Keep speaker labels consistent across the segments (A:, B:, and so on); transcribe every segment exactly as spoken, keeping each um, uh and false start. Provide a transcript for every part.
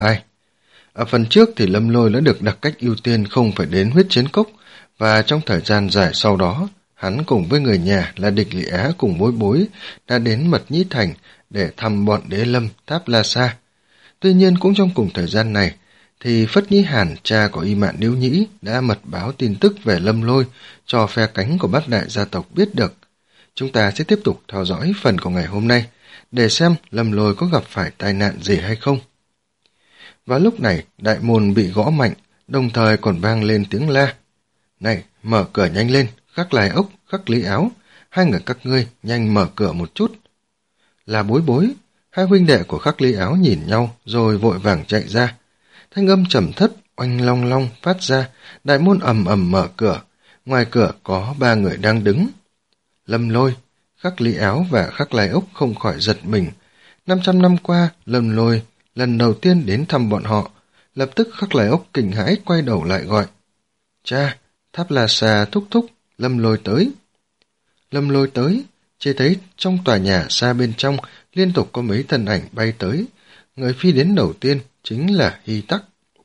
A: ai. Ở phần trước thì Lâm Lôi đã được đặt cách ưu tiên không phải đến huyết chiến cốc, và trong thời gian dài sau đó, hắn cùng với người nhà là Địch Lị Á cùng Bối Bối đã đến Mật Nhĩ Thành để thăm bọn Đế Lâm Tháp La Sa. Tuy nhiên cũng trong cùng thời gian này, thì Phất Nhĩ Hàn, cha của Y Mạn Điếu Nhĩ, đã mật báo tin tức về Lâm Lôi cho phe cánh của bát đại gia tộc biết được. Chúng ta sẽ tiếp tục theo dõi phần của ngày hôm nay, để xem Lâm Lôi có gặp phải tai nạn gì hay không. Và lúc này, đại môn bị gõ mạnh, đồng thời còn vang lên tiếng la. Này, mở cửa nhanh lên, Khắc Lai Ốc, Khắc Lý Áo, hai người các ngươi nhanh mở cửa một chút. Là Bối Bối, hai huynh đệ của Khắc Lý Áo nhìn nhau rồi vội vàng chạy ra. Thanh âm trầm thất, oanh long long phát ra, đại môn ầm ầm mở cửa, ngoài cửa có ba người đang đứng. Lâm Lôi, Khắc Lý Áo và Khắc Lai Ốc không khỏi giật mình. Năm trăm năm qua, Lâm Lôi lần đầu tiên đến thăm bọn họ, lập tức Khắc Lai Ốc kinh hãi quay đầu lại gọi. Cha, Tháp La Sa thúc thúc, Lâm Lôi tới. Lâm Lôi tới, chỉ thấy trong tòa nhà xa bên trong liên tục có mấy thân ảnh bay tới. Người phi đến đầu tiên chính là Hy Tắc.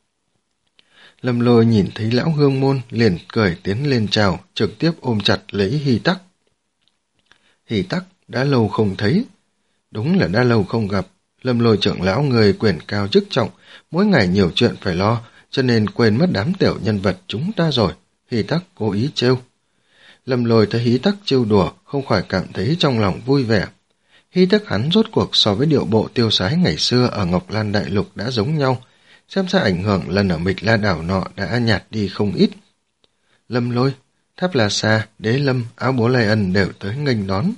A: Lâm Lôi nhìn thấy lão hương môn liền cười tiến lên chào, trực tiếp ôm chặt lấy Hy Tắc. Hy Tắc đã lâu không thấy. Đúng là đã lâu không gặp. Lâm Lôi trưởng lão người quyền cao chức trọng, mỗi ngày nhiều chuyện phải lo, cho nên quên mất đám tiểu nhân vật chúng ta rồi. Hy Tắc cố ý trêu. Lâm Lôi thấy Hy Tắc trêu đùa, không khỏi cảm thấy trong lòng vui vẻ. Hy Tắc hắn rốt cuộc so với điệu bộ tiêu sái ngày xưa ở Ngọc Lan Đại Lục đã giống nhau, xem ra ảnh hưởng lần ở Mịch La Đảo nọ đã nhạt đi không ít. Lâm Lôi, Tháp La Sa, Đế Lâm, Áo Bố Lai Ân đều tới nghênh đón.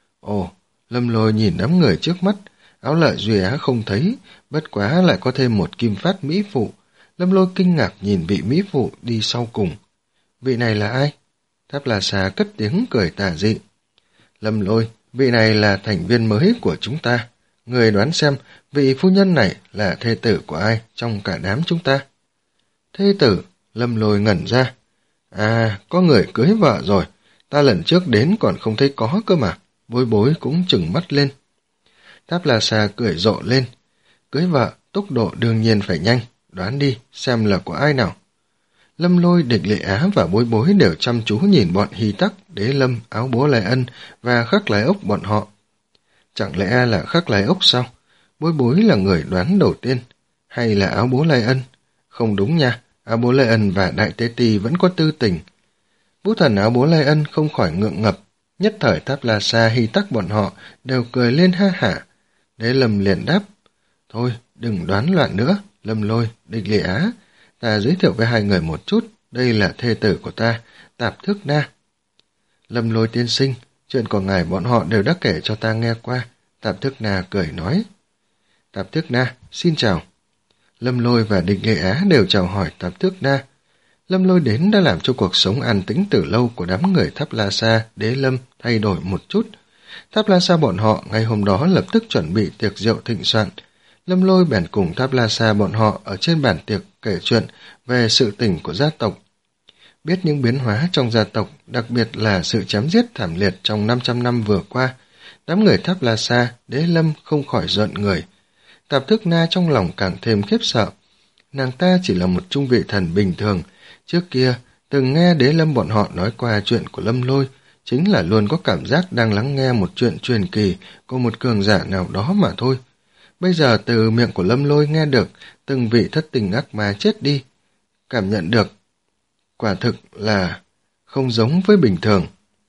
A: Ồ, Lâm Lôi nhìn đám người trước mắt, Áo Lợi Duy Á không thấy, bất quá lại có thêm một kim phát mỹ phụ. Lâm Lôi kinh ngạc nhìn vị mỹ phụ đi sau cùng. Vị này là ai? Tháp La Sa cất tiếng cười tà dị. Lâm Lôi, vị này là thành viên mới của chúng ta. Người đoán xem vị phu nhân này là thê tử của ai trong cả đám chúng ta? Thê tử? Lâm Lôi ngẩn ra. À, có người cưới vợ rồi. Ta lần trước đến còn không thấy có cơ mà. Bối Bối cũng trừng mắt lên. Tháp La Sa cười rộ lên. Cưới vợ, tốc độ đương nhiên phải nhanh. Đoán đi, xem là của ai nào. Lâm Lôi, Địch Lệ Á và Bối Bối đều chăm chú nhìn bọn Hy Tắc, Đế Lâm, Áo Bố Lai Ân và Khắc Lai Ốc bọn họ. Chẳng lẽ là Khắc Lai Ốc sao? Bối Bối là người đoán đầu tiên. Hay là Áo Bố Lai Ân? Không đúng nha, Áo Bố Lai Ân và Đại Tế Ti vẫn có tư tình. Vũ thần Áo Bố Lai Ân không khỏi ngượng ngập. Nhất thời Tháp La Sa, Hy Tắc bọn họ đều cười lên ha hả. Đế Lâm liền đáp. Thôi, đừng đoán loạn nữa. Lâm Lôi, Địch Lệ Á, ta giới thiệu với hai người một chút. Đây là thê tử của ta, Tạp Thức Na. Lâm Lôi tiên sinh, chuyện của ngài bọn họ đều đã kể cho ta nghe qua. Tạp Thức Na cười nói. Tạp Thức Na, xin chào. Lâm Lôi và Địch Lệ Á đều chào hỏi Tạp Thức Na. Lâm Lôi đến đã làm cho cuộc sống an tĩnh từ lâu của đám người Tháp La Sa, Đế Lâm thay đổi một chút. Tháp La Sa bọn họ ngày hôm đó lập tức chuẩn bị tiệc rượu thịnh soạn. Lâm Lôi bèn cùng Tháp La Sa bọn họ ở trên bàn tiệc kể chuyện về sự tình của gia tộc. Biết những biến hóa trong gia tộc, đặc biệt là sự chém giết thảm liệt trong năm trăm năm vừa qua, đám người Tháp La Sa, Đế Lâm không khỏi giận người. Tạp Thức Na trong lòng càng thêm khiếp sợ. Nàng ta chỉ là một trung vị thần bình thường, trước kia từng nghe Đế Lâm bọn họ nói qua chuyện của Lâm Lôi, chính là luôn có cảm giác đang lắng nghe một chuyện truyền kỳ của một cường giả nào đó mà thôi. Bây giờ từ miệng của Lâm Lôi nghe được từng vị thất tình ác ma chết đi, cảm nhận được quả thực là không giống với bình thường.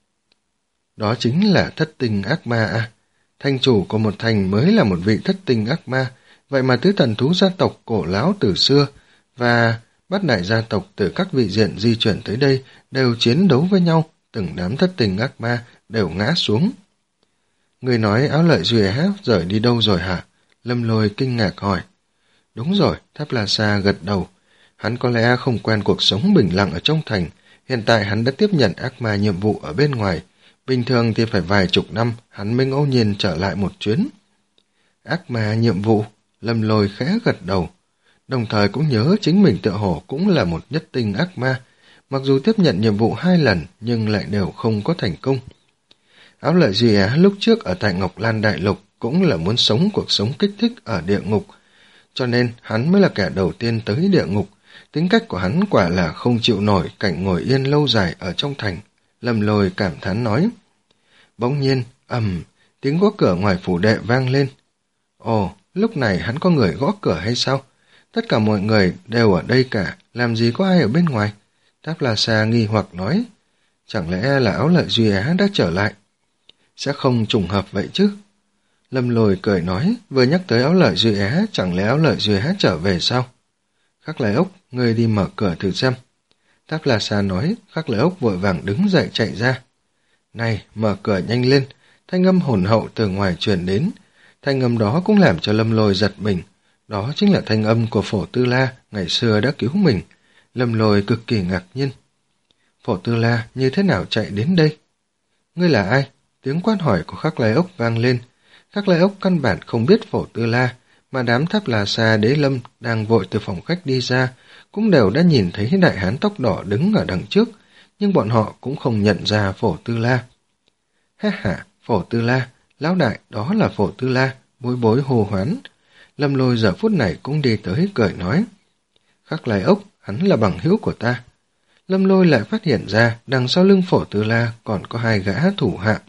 A: Đó chính là thất tình ác ma à? Thành chủ của một thành mới là một vị thất tình ác ma, vậy mà tứ thần thú gia tộc cổ lão từ xưa và bát đại gia tộc từ các vị diện di chuyển tới đây đều chiến đấu với nhau, từng đám thất tình ác ma đều ngã xuống. Người nói Áo Lợi Duy Á rời đi đâu rồi hả? Lâm Lôi kinh ngạc hỏi. Đúng rồi, Tháp La Sa gật đầu. Hắn có lẽ không quen cuộc sống bình lặng ở trong thành, hiện tại hắn đã tiếp nhận ác ma nhiệm vụ ở bên ngoài. Bình thường thì phải vài chục năm hắn mới ngẫu nhiên trở lại một chuyến. Ác ma nhiệm vụ? Lâm Lôi khẽ gật đầu. Đồng thời cũng nhớ chính mình tựa hồ cũng là một nhất tinh ác ma, mặc dù tiếp nhận nhiệm vụ hai lần nhưng lại đều không có thành công. Áo Lợi Duy Á lúc trước ở tại Ngọc Lan Đại Lục cũng là muốn sống cuộc sống kích thích ở địa ngục. cho nên hắn mới là kẻ đầu tiên tới địa ngục. Tính cách của hắn quả là không chịu nổi cảnh ngồi yên lâu dài ở trong thành. Lâm Lôi cảm thán nói. Bỗng nhiên, ầm, tiếng gõ cửa ngoài phủ đệ vang lên. Ồ, lúc này hắn có người gõ cửa hay sao? Tất cả mọi người đều ở đây cả, làm gì có ai ở bên ngoài? Tháp La Sa nghi hoặc nói. Chẳng lẽ là Áo Lợi Duy Á đã trở lại? Sẽ không trùng hợp vậy chứ? Lâm Lôi cười nói, vừa nhắc tới Áo Lợi Duy Á, chẳng lẽ Áo Lợi Duy Á trở về sao? Khắc Lai Ốc, ngươi đi mở cửa thử xem. Tháp La Sa nói, Khắc Lai Ốc vội vàng đứng dậy chạy ra. Này, mở cửa nhanh lên, thanh âm hồn hậu từ ngoài truyền đến. Thanh âm đó cũng làm cho Lâm Lôi giật mình. Đó chính là thanh âm của Phổ Tư La ngày xưa đã cứu mình. Lâm Lôi cực kỳ ngạc nhiên. Phổ Tư La như thế nào chạy đến đây? Ngươi là ai? Tiếng quát hỏi của Khắc Lai Ốc vang lên. Khắc Lai Ốc căn bản không biết Phổ Tư La, mà đám Tháp La Sa Đế Lâm đang vội từ phòng khách đi ra, cũng đều đã nhìn thấy đại hán tóc đỏ đứng ở đằng trước, nhưng bọn họ cũng không nhận ra Phổ Tư La. Ha ha, Phổ Tư La, lão đại, đó là Phổ Tư La, Bối Bối hô hoán. Lâm Lôi giờ phút này cũng đi tới cười nói. Khắc Lai Ốc, hắn là bằng hữu của ta. Lâm Lôi lại phát hiện ra đằng sau lưng Phổ Tư La còn có hai gã thủ hạ.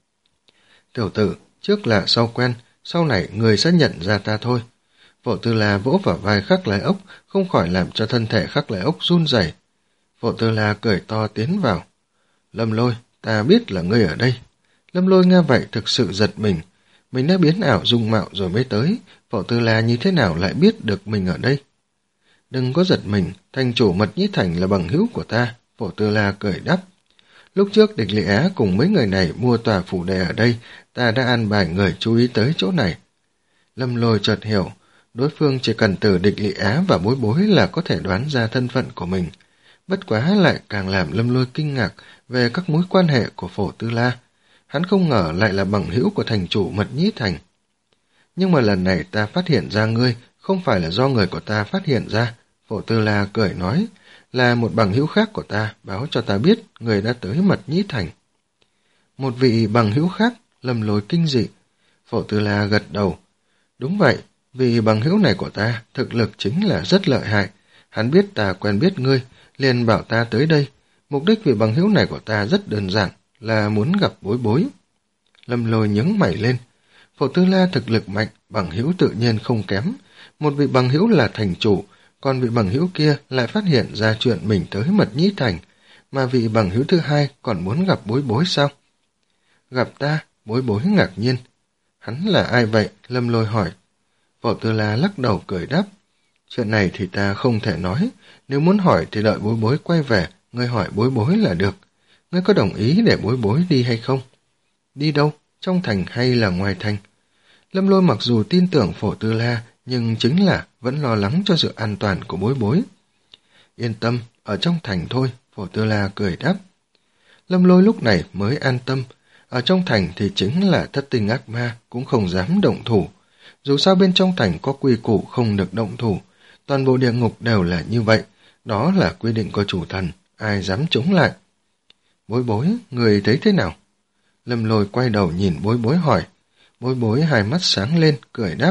A: Tiểu tử, trước là sau quen, sau này người sẽ nhận ra ta thôi. Phổ Tư La vỗ vào vai Khắc Lai Ốc, không khỏi làm cho thân thể Khắc Lai Ốc run rẩy. Phổ Tư La cười to tiến vào. Lâm Lôi, ta biết là ngươi ở đây. Lâm Lôi nghe vậy thực sự giật mình. Mình đã biến ảo dung mạo rồi mới tới, Phổ Tư La như thế nào lại biết được mình ở đây? Đừng có giật mình, thành chủ Mật Nhĩ Thành là bằng hữu của ta, Phổ Tư La cười đáp. Lúc trước Địch Lị Á cùng mấy người này mua tòa phủ đệ ở đây, ta đã an bài người chú ý tới chỗ này. Lâm Lôi chợt hiểu, đối phương chỉ cần từ Địch Lị Á và Bối Bối là có thể đoán ra thân phận của mình. Bất quá lại càng làm Lâm Lôi kinh ngạc về các mối quan hệ của Phổ Tư La. Hắn không ngờ lại là bằng hữu của thành chủ Mật Nhĩ Thành. Nhưng mà lần này ta phát hiện ra ngươi, không phải là do người của ta phát hiện ra. Phổ Tư La cười nói, là một bằng hữu khác của ta, báo cho ta biết người đã tới Mật Nhĩ Thành. Một vị bằng hữu khác, Lâm Lôi kinh dị. Phổ Tư La gật đầu. Đúng vậy, vị bằng hữu này của ta, thực lực chính là rất lợi hại. Hắn biết ta quen biết ngươi, liền bảo ta tới đây. Mục đích vị bằng hữu này của ta rất đơn giản, là muốn gặp Bối Bối. Lâm Lôi nhướng mày lên. Phổ Tư La thực lực mạnh, bằng hữu tự nhiên không kém. Một vị bằng hữu là thành chủ, còn vị bằng hữu kia lại phát hiện ra chuyện mình tới Mật Nhĩ Thành, mà vị bằng hữu thứ hai còn muốn gặp Bối Bối sao? Gặp ta, Bối Bối ngạc nhiên. Hắn là ai vậy? Lâm Lôi hỏi. Phổ Tư La lắc đầu cười đáp. Chuyện này thì ta không thể nói, nếu muốn hỏi thì đợi Bối Bối quay về, ngươi hỏi Bối Bối là được. Ngươi có đồng ý để Bối Bối đi hay không? Đi đâu? Trong thành hay là ngoài thành? Lâm Lôi mặc dù tin tưởng Phổ Tư La, nhưng chính là vẫn lo lắng cho sự an toàn của Bối Bối. Yên tâm, ở trong thành thôi, Phổ Tư La cười đáp. Lâm Lôi lúc này mới an tâm, ở trong thành thì chính là thất tinh ác ma, cũng không dám động thủ. Dù sao bên trong thành có quy củ không được động thủ, toàn bộ địa ngục đều là như vậy, đó là quy định của chủ thần, ai dám chống lại. Bối Bối, người thấy thế nào? Lâm Lôi quay đầu nhìn Bối Bối hỏi. Bối Bối hai mắt sáng lên, cười đáp.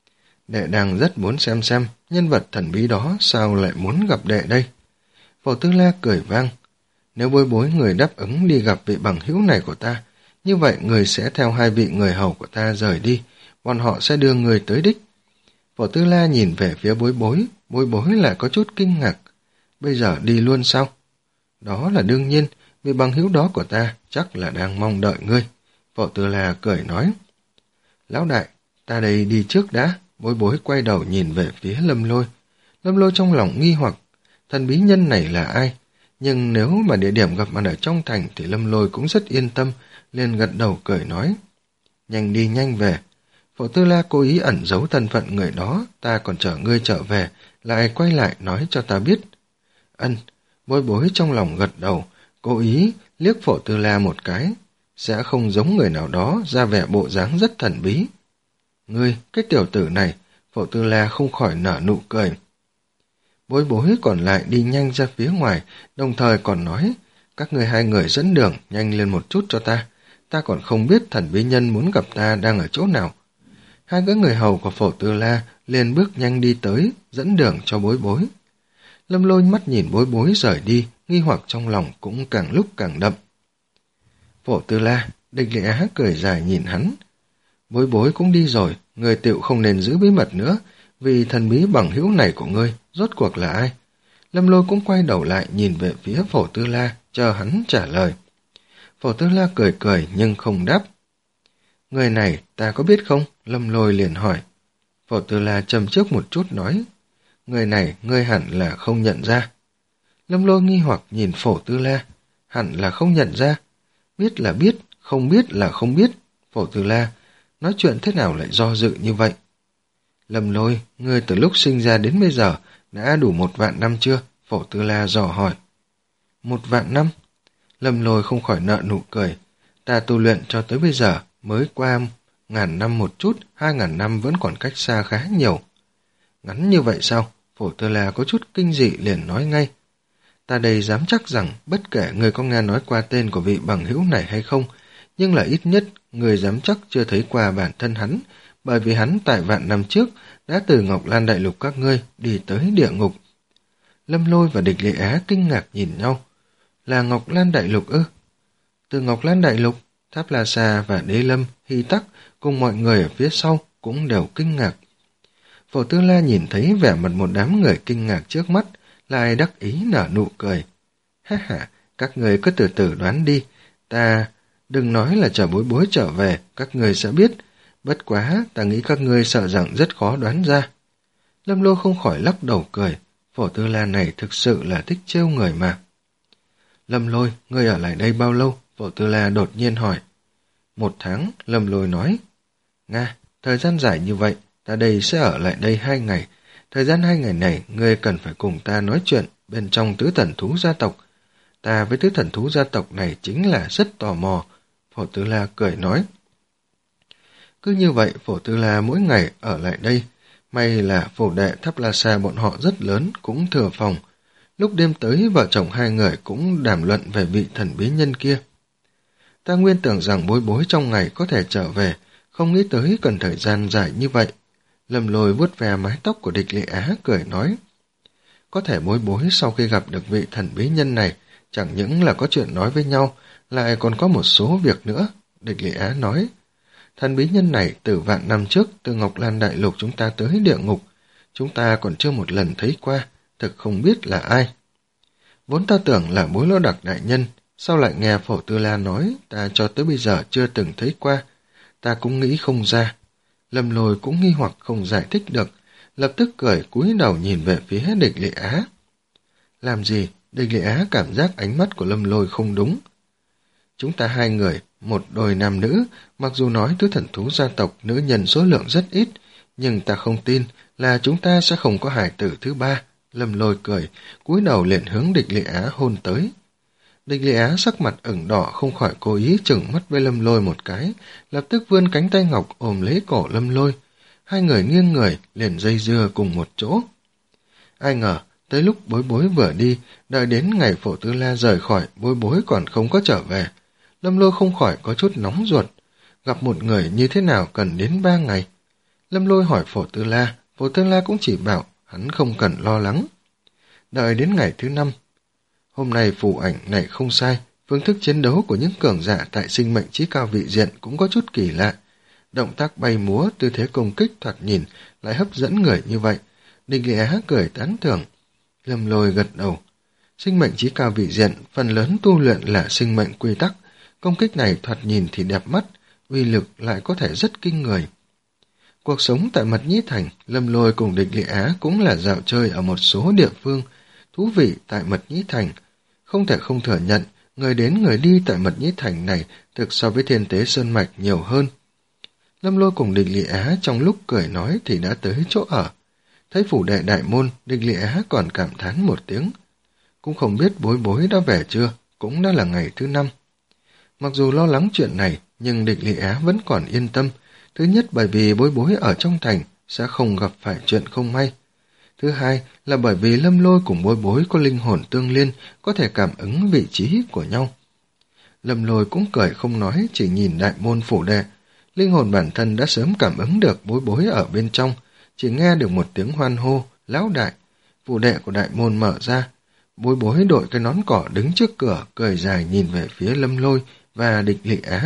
A: Đệ đang rất muốn xem xem, nhân vật thần bí đó sao lại muốn gặp đệ đây? Phổ Tư La cười vang. Nếu Bối Bối người đáp ứng đi gặp vị bằng hữu này của ta, như vậy người sẽ theo hai vị người hầu của ta rời đi, bọn họ sẽ đưa người tới đích. Phổ Tư La nhìn về phía Bối Bối, Bối Bối lại có chút kinh ngạc. Bây giờ đi luôn sao? Đó là đương nhiên, vị bằng hữu đó của ta chắc là đang mong đợi ngươi. Phổ Tư La cười nói. Lão đại, ta đây đi trước đã. Bối Bối quay đầu nhìn về phía Lâm Lôi. Lâm Lôi trong lòng nghi hoặc, thần bí nhân này là ai? Nhưng nếu mà địa điểm gặp mặt ở trong thành thì Lâm Lôi cũng rất yên tâm, liền gật đầu cười nói. Nhanh đi nhanh về. Phổ Tư La cố ý ẩn giấu thân phận người đó, ta còn chờ ngươi trở về, lại quay lại nói cho ta biết. Ân, Bối Bối trong lòng gật đầu, cố ý liếc Phổ Tư La một cái, sẽ không giống người nào đó ra vẻ bộ dáng rất thần bí. Ngươi, cái tiểu tử này, Phổ Tư La không khỏi nở nụ cười. Bối Bối còn lại đi nhanh ra phía ngoài, đồng thời còn nói, các người hai người dẫn đường, nhanh lên một chút cho ta, ta còn không biết thần bí nhân muốn gặp ta đang ở chỗ nào. Hai gã người hầu của Phổ Tư La liền bước nhanh đi tới, dẫn đường cho Bối Bối. Lâm Lôi mắt nhìn Bối Bối rời đi, nghi hoặc trong lòng cũng càng lúc càng đậm. Phổ Tư La, Địch Lệ Á cười dài nhìn hắn. Bối Bối cũng đi rồi, người tựu không nên giữ bí mật nữa, vì thần bí bằng hữu này của ngươi rốt cuộc là ai? Lâm Lôi cũng quay đầu lại nhìn về phía Phổ Tư La, chờ hắn trả lời. Phổ Tư La cười cười nhưng không đáp. Người này ta có biết không? Lâm Lôi liền hỏi. Phổ Tư La trầm trước một chút nói. Người này ngươi hẳn là không nhận ra. Lâm Lôi nghi hoặc nhìn Phổ Tư La. Hẳn là không nhận ra. Biết là biết, không biết là không biết. Phổ Tư La, nói chuyện thế nào lại do dự như vậy? Lâm Lôi, ngươi từ lúc sinh ra đến bây giờ đã đủ một vạn năm chưa? Phổ Tư La dò hỏi. Một vạn năm? Lâm Lôi không khỏi nợ nụ cười. Ta tu luyện cho tới bây giờ mới qua ngàn năm một chút, hai ngàn năm vẫn còn cách xa khá nhiều. Ngắn như vậy sao? Phổ Tư La có chút kinh dị liền nói ngay. Ta đây dám chắc rằng bất kể người có nghe nói qua tên của vị bằng hữu này hay không, nhưng là ít nhất người dám chắc chưa thấy qua bản thân hắn, bởi vì hắn tại vạn năm trước đã từ Ngọc Lan Đại Lục các ngươi đi tới địa ngục. Lâm Lôi và Địch Lệ Á kinh ngạc nhìn nhau. Là Ngọc Lan Đại Lục ư? Từ Ngọc Lan Đại Lục, Tháp La Sa và Đế Lâm, Hy Tắc cùng mọi người ở phía sau cũng đều kinh ngạc. Phổ Tư La nhìn thấy vẻ mặt một đám người kinh ngạc trước mắt, lại đắc ý nở nụ cười. Ha ha, các người cứ từ từ đoán đi, ta đừng nói là chờ Bối Bối trở về, các người sẽ biết. Bất quá, ta nghĩ các ngươi sợ rằng rất khó đoán ra. Lâm Lô không khỏi lắc đầu cười, Phổ Tư La này thực sự là thích trêu người mà. Lâm Lôi, ngươi ở lại đây bao lâu? Phổ Tư La đột nhiên hỏi. Một tháng, Lâm Lôi nói. Nga, thời gian dài như vậy, ta đây sẽ ở lại đây hai ngày. Thời gian hai ngày này, ngươi cần phải cùng ta nói chuyện bên trong tứ thần thú gia tộc. Ta với tứ thần thú gia tộc này chính là rất tò mò. Phổ Tư La cười nói. Cứ như vậy, Phổ Tư La mỗi ngày ở lại đây. May là phổ đệ Tháp La Sa bọn họ rất lớn, cũng thừa phòng. Lúc đêm tới, vợ chồng hai người cũng đàm luận về vị thần bí nhân kia. Ta nguyên tưởng rằng Bối Bối trong ngày có thể trở về, không nghĩ tới cần thời gian dài như vậy. Lâm Lôi vuốt ve mái tóc của Địch Lệ Á cười nói. Có thể Bối Bối sau khi gặp được vị thần bí nhân này, chẳng những là có chuyện nói với nhau, lại còn có một số việc nữa. Địch Lệ Á nói. Thần bí nhân này từ vạn năm trước, từ Ngọc Lan Đại Lục chúng ta tới địa ngục. Chúng ta còn chưa một lần thấy qua, thực không biết là ai. Vốn ta tưởng là Bối Lô Đặc đại nhân, sao lại nghe Phổ Tư La nói, ta cho tới bây giờ chưa từng thấy qua. Ta cũng nghĩ không ra. Lâm Lôi cũng nghi hoặc không giải thích được, lập tức cười cúi đầu nhìn về phía Địch Lệ Á. Làm gì? Địch Lệ Á cảm giác ánh mắt của Lâm Lôi không đúng. Chúng ta hai người, một đôi nam nữ, mặc dù nói tứ thần thú gia tộc nữ nhân số lượng rất ít, nhưng ta không tin là chúng ta sẽ không có hài tử thứ ba. Lâm Lôi cười, cúi đầu liền hướng Địch Lệ Á hôn tới. Địch Lệ Á sắc mặt ửng đỏ không khỏi cố ý chừng mắt với Lâm Lôi một cái, lập tức vươn cánh tay ngọc ôm lấy cổ Lâm Lôi. Hai người nghiêng người liền dây dưa cùng một chỗ. Ai ngờ, tới lúc Bối Bối vừa đi, đợi đến ngày Phổ Tư La rời khỏi, Bối Bối còn không có trở về. Lâm Lôi không khỏi có chút nóng ruột. Gặp một người như thế nào cần đến ba ngày? Lâm Lôi hỏi Phổ Tư La, Phổ Tư La cũng chỉ bảo hắn không cần lo lắng. Đợi đến ngày thứ năm. Hôm nay phù ảnh này không sai, phương thức chiến đấu của những cường giả tại sinh mệnh chí cao vị diện cũng có chút kỳ lạ. Động tác bay múa, tư thế công kích thoạt nhìn lại hấp dẫn người như vậy. Địch Lệ Á cười tán thưởng. Lâm Lôi gật đầu. Sinh mệnh chí cao vị diện, phần lớn tu luyện là sinh mệnh quy tắc. Công kích này thoạt nhìn thì đẹp mắt, uy lực lại có thể rất kinh người. Cuộc sống tại Mật Nhĩ Thành, Lâm Lôi cùng Địch Lệ Á cũng là dạo chơi ở một số địa phương. Thú vị tại Mật Nhĩ Thành. Không thể không thừa nhận, người đến người đi tại Mật Nhĩ Thành này thực so với Thiên Tế Sơn Mạch nhiều hơn. Lâm Lôi cùng Địch Lệ Á trong lúc cười nói thì đã tới chỗ ở. Thấy phủ đệ đại môn, Địch Lệ Á còn cảm thán một tiếng. Cũng không biết Bối Bối đã về chưa, cũng đã là ngày thứ năm. Mặc dù lo lắng chuyện này, nhưng Địch Lệ Á vẫn còn yên tâm. Thứ nhất bởi vì Bối Bối ở trong thành sẽ không gặp phải chuyện không may. Thứ hai là bởi vì Lâm Lôi cùng Bối Bối có linh hồn tương liên, có thể cảm ứng vị trí của nhau. Lâm Lôi cũng cười không nói, chỉ nhìn đại môn phủ đệ. Linh hồn bản thân đã sớm cảm ứng được Bối Bối ở bên trong, chỉ nghe được một tiếng hoan hô, lão đại. Phủ đệ của đại môn mở ra, Bối Bối đội cái nón cỏ đứng trước cửa, cười dài nhìn về phía Lâm Lôi và Địch Lị Á.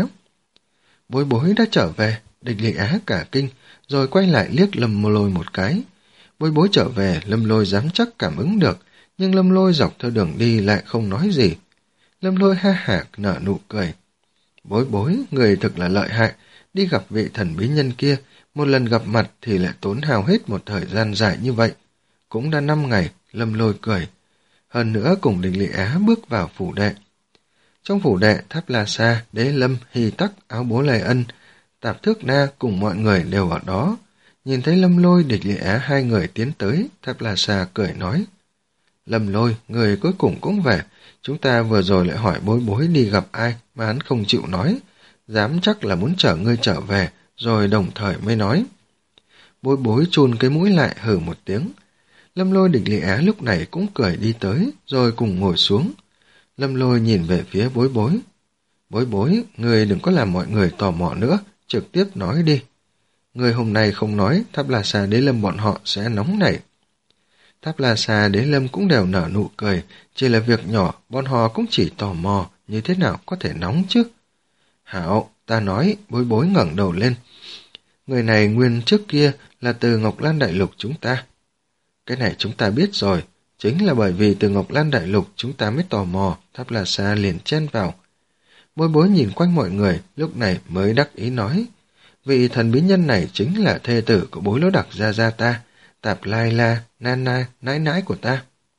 A: Bối Bối đã trở về, Địch Lị Á cả kinh, rồi quay lại liếc Lâm Lôi một cái. Bối Bối trở về, Lâm Lôi dám chắc cảm ứng được, nhưng Lâm Lôi dọc theo đường đi lại không nói gì. Lâm Lôi ha hả nở nụ cười. Bối Bối, người thực là lợi hại, đi gặp vị thần bí nhân kia, một lần gặp mặt thì lại tốn hao hết một thời gian dài như vậy. Cũng đã năm ngày, Lâm Lôi cười. Hơn nữa cùng Địch Lị Á bước vào phủ đệ. Trong phủ đệ, Tháp La Sa, Đế Lâm, Hy Tắc, Áo Bố Lê Ân, Tạp Thước Na cùng mọi người đều ở đó. Nhìn thấy Lâm Lôi, Địch Lị Á hai người tiến tới, Tháp La Sa cười nói. Lâm Lôi, người cuối cùng cũng về. Chúng ta vừa rồi lại hỏi Bối Bối đi gặp ai mà hắn không chịu nói. Dám chắc là muốn chở ngươi trở về, rồi đồng thời mới nói. Bối Bối chun cái mũi lại hử một tiếng. Lâm Lôi, Địch Lị Á lúc này cũng cười đi tới, rồi cùng ngồi xuống. Lâm Lôi nhìn về phía Bối Bối. Bối Bối, người đừng có làm mọi người tò mò nữa, trực tiếp nói đi. Người hôm nay không nói, Tháp La Sa Đế Lâm bọn họ sẽ nóng nảy. Tháp La Sa Đế Lâm cũng đều nở nụ cười, chỉ là việc nhỏ, bọn họ cũng chỉ tò mò, như thế nào có thể nóng chứ. Hảo, ta nói, Bối Bối ngẩng đầu lên. Người này nguyên trước kia là từ Ngọc Lan Đại Lục chúng ta. Cái này chúng ta biết rồi, chính là bởi vì từ Ngọc Lan Đại Lục chúng ta mới tò mò, Tháp La Sa liền chen vào. Bối Bối nhìn quanh mọi người, lúc này mới đắc ý nói. Vị thần bí nhân này chính là thê tử của Bối Lỗ Đặc Gia Gia ta, Tạp Lai La, Na Na, nãi nãi của ta.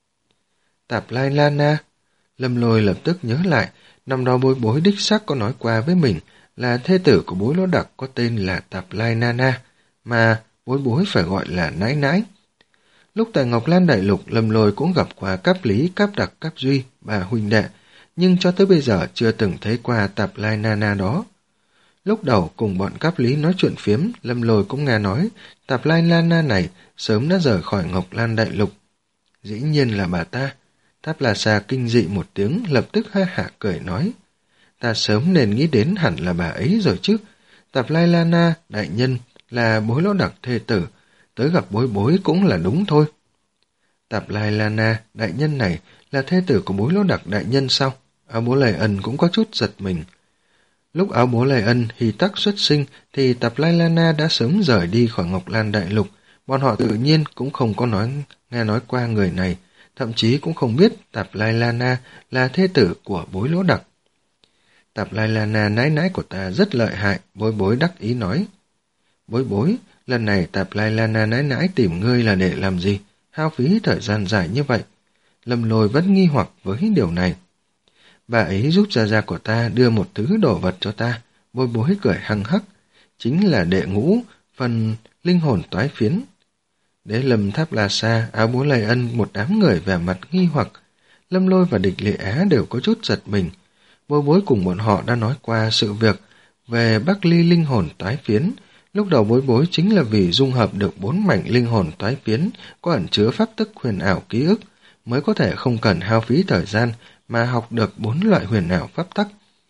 A: Tạp Lai La Na, Lâm Lôi lập tức nhớ lại, năm đó Bối Bối đích xác có nói qua với mình là thê tử của Bối Lỗ Đặc có tên là Tạp Lai Na Na, mà Bối Bối phải gọi là nãi nãi. Lúc tại Ngọc Lan Đại Lục, Lâm Lôi cũng gặp qua Cáp Lý, Cáp Đặc, Cáp Duy, bà huynh đệ, nhưng cho tới bây giờ chưa từng thấy qua Tạp Lai Na Na đó. Lúc đầu cùng bọn Cáp Lý nói chuyện phiếm, Lâm Lôi cũng nghe nói Tạp Lai La Na này sớm đã rời khỏi Ngọc Lan Đại Lục. Dĩ nhiên là bà ta. Tháp La Sa kinh dị một tiếng, lập tức ha hả cười nói. Ta sớm nên nghĩ đến hẳn là bà ấy rồi chứ. Tạp Lai La Na, đại nhân, là Bối Lỗ Đặc thê tử, tới gặp Bối Bối cũng là đúng thôi. Tạp Lai La Na, đại nhân này, là thê tử của Bối Lỗ Đặc đại nhân sao? Áo Bố Lê Ân cũng có chút giật mình. Lúc Áo Bố Lê Ân Hy Tắc xuất sinh thì Tạp Lai La Na đã sớm rời đi khỏi Ngọc Lan Đại Lục, bọn họ tự nhiên cũng không có nói nghe nói qua người này, thậm chí cũng không biết Tạp Lai La Na là thê tử của Bối Lỗ Đặc. Tạp Lai La Na nãi nãi của ta rất lợi hại, Bối Bối đắc ý nói. Bối Bối, lần này Tạp Lai La Na nãi nãi tìm ngươi là để làm gì? Hao phí thời gian dài như vậy. Lâm Lôi vẫn nghi hoặc với điều này. Bà ấy giúp Gia Gia của ta đưa một thứ đồ vật cho ta, Bối Bối cười hăng hắc. Chính là đệ ngũ, phần linh hồn toái phiến. Đế Lâm, Tháp La Sa, Áo Bố Lê Ân, một đám người vẻ mặt nghi hoặc. Lâm Lôi và Địch Lị Á đều có chút giật mình. Bối Bối cùng bọn họ đã nói qua sự việc về Bắc Ly linh hồn toái phiến. Lúc đầu Bối Bối chính là vì dung hợp được bốn mảnh linh hồn toái phiến có ẩn chứa pháp tức huyền ảo ký ức, mới có thể không cần hao phí thời gian mà học được bốn loại huyền ảo pháp tắc.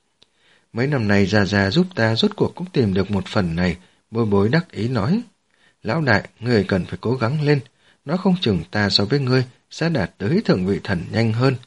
A: Mấy năm nay Gia Gia giúp ta rốt cuộc cũng tìm được một phần này, Bối Bối đắc ý nói. Lão đại, người cần phải cố gắng lên, nó không chừng ta so với ngươi sẽ đạt tới thượng vị thần nhanh hơn.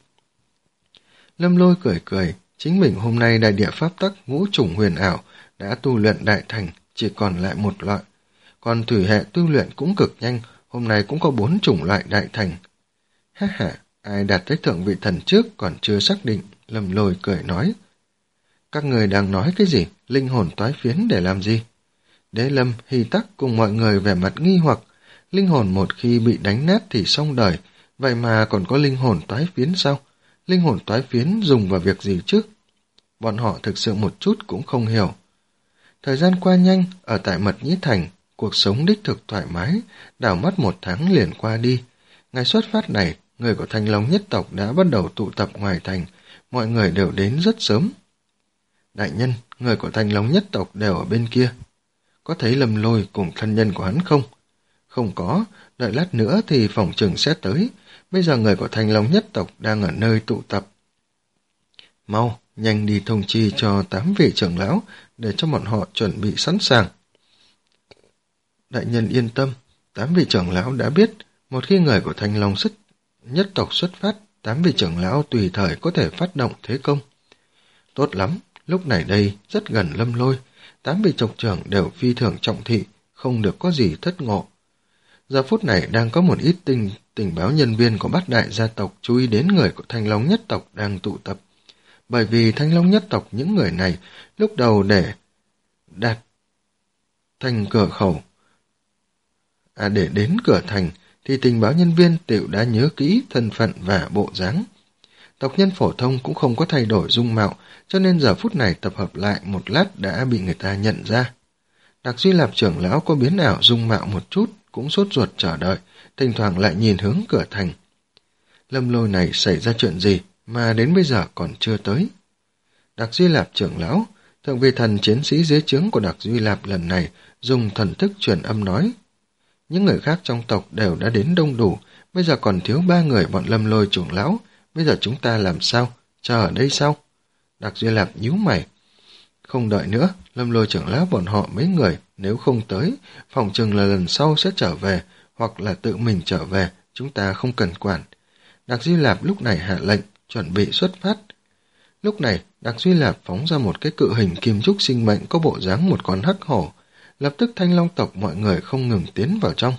A: Lâm Lôi cười cười, chính mình hôm nay đại địa pháp tắc ngũ chủng huyền ảo đã tu luyện đại thành, chỉ còn lại một loại. Còn thủy hệ tu luyện cũng cực nhanh, hôm nay cũng có bốn chủng loại đại thành. Ha ha, ai đạt tới thượng vị thần trước còn chưa xác định, Lâm Lôi cười nói. Các người đang nói cái gì? Linh hồn toái phiến để làm gì? Đế Lâm, Hy Tắc cùng mọi người vẻ mặt nghi hoặc. Linh hồn một khi bị đánh nát thì xong đời, vậy mà còn có linh hồn toái phiến sao? Linh hồn toái phiến dùng vào việc gì chứ? Bọn họ thực sự một chút cũng không hiểu. Thời gian qua nhanh, ở tại Mật Nhĩ Thành, cuộc sống đích thực thoải mái, đảo mắt một tháng liền qua đi. Ngày xuất phát này, người của Thanh Long nhất tộc đã bắt đầu tụ tập ngoài thành, mọi người đều đến rất sớm. Đại nhân, người của Thanh Long nhất tộc đều ở bên kia. Có thấy Lâm Lôi cùng thân nhân của hắn không? Không có, đợi lát nữa thì phòng trừng sẽ tới. Bây giờ người của Thanh Long nhất tộc đang ở nơi tụ tập. Mau, nhanh đi thông chi cho tám vị trưởng lão để cho bọn họ chuẩn bị sẵn sàng. Đại nhân yên tâm, tám vị trưởng lão đã biết, một khi người của Thanh Long sức nhất tộc xuất phát, tám vị trưởng lão tùy thời có thể phát động thế công. Tốt lắm, lúc này đây rất gần Lâm Lôi, tám vị tộc trưởng đều phi thường trọng thị, không được có gì thất ngộ. Giờ phút này đang có một ít tình, tình báo nhân viên của bát đại gia tộc chú ý đến người của Thanh Long nhất tộc đang tụ tập. Bởi vì Thanh Long nhất tộc những người này lúc đầu để đạt thành cửa khẩu, à để đến cửa thành, thì tình báo nhân viên tiểu đã nhớ kỹ thân phận và bộ dáng. Tộc nhân phổ thông cũng không có thay đổi dung mạo, cho nên giờ phút này tập hợp lại một lát đã bị người ta nhận ra. Đặc Duy Lạp trưởng lão có biến ảo dung mạo một chút, cũng sốt ruột chờ đợi, thỉnh thoảng lại nhìn hướng cửa thành. Lâm Lôi này xảy ra chuyện gì mà đến bây giờ còn chưa tới? Đặc Duy Lạp trưởng lão, thượng vị thần chiến sĩ dưới trướng của Đặc Duy Lạp lần này dùng thần thức truyền âm nói. Những người khác trong tộc đều đã đến đông đủ, bây giờ còn thiếu ba người bọn Lâm Lôi trưởng lão, bây giờ chúng ta làm sao? Chờ ở đây sao? Đặc Duy Lạp nhíu mày. Không đợi nữa, Lâm Lôi trưởng lão bọn họ mấy người, nếu không tới, phòng chừng là lần sau sẽ trở về, hoặc là tự mình trở về, chúng ta không cần quản. Đặc Duy Lạp lúc này hạ lệnh, chuẩn bị xuất phát. Lúc này, Đặc Duy Lạp phóng ra một cái cự hình kim trúc sinh mệnh có bộ dáng một con hắc hổ, lập tức Thanh Long tộc mọi người không ngừng tiến vào trong.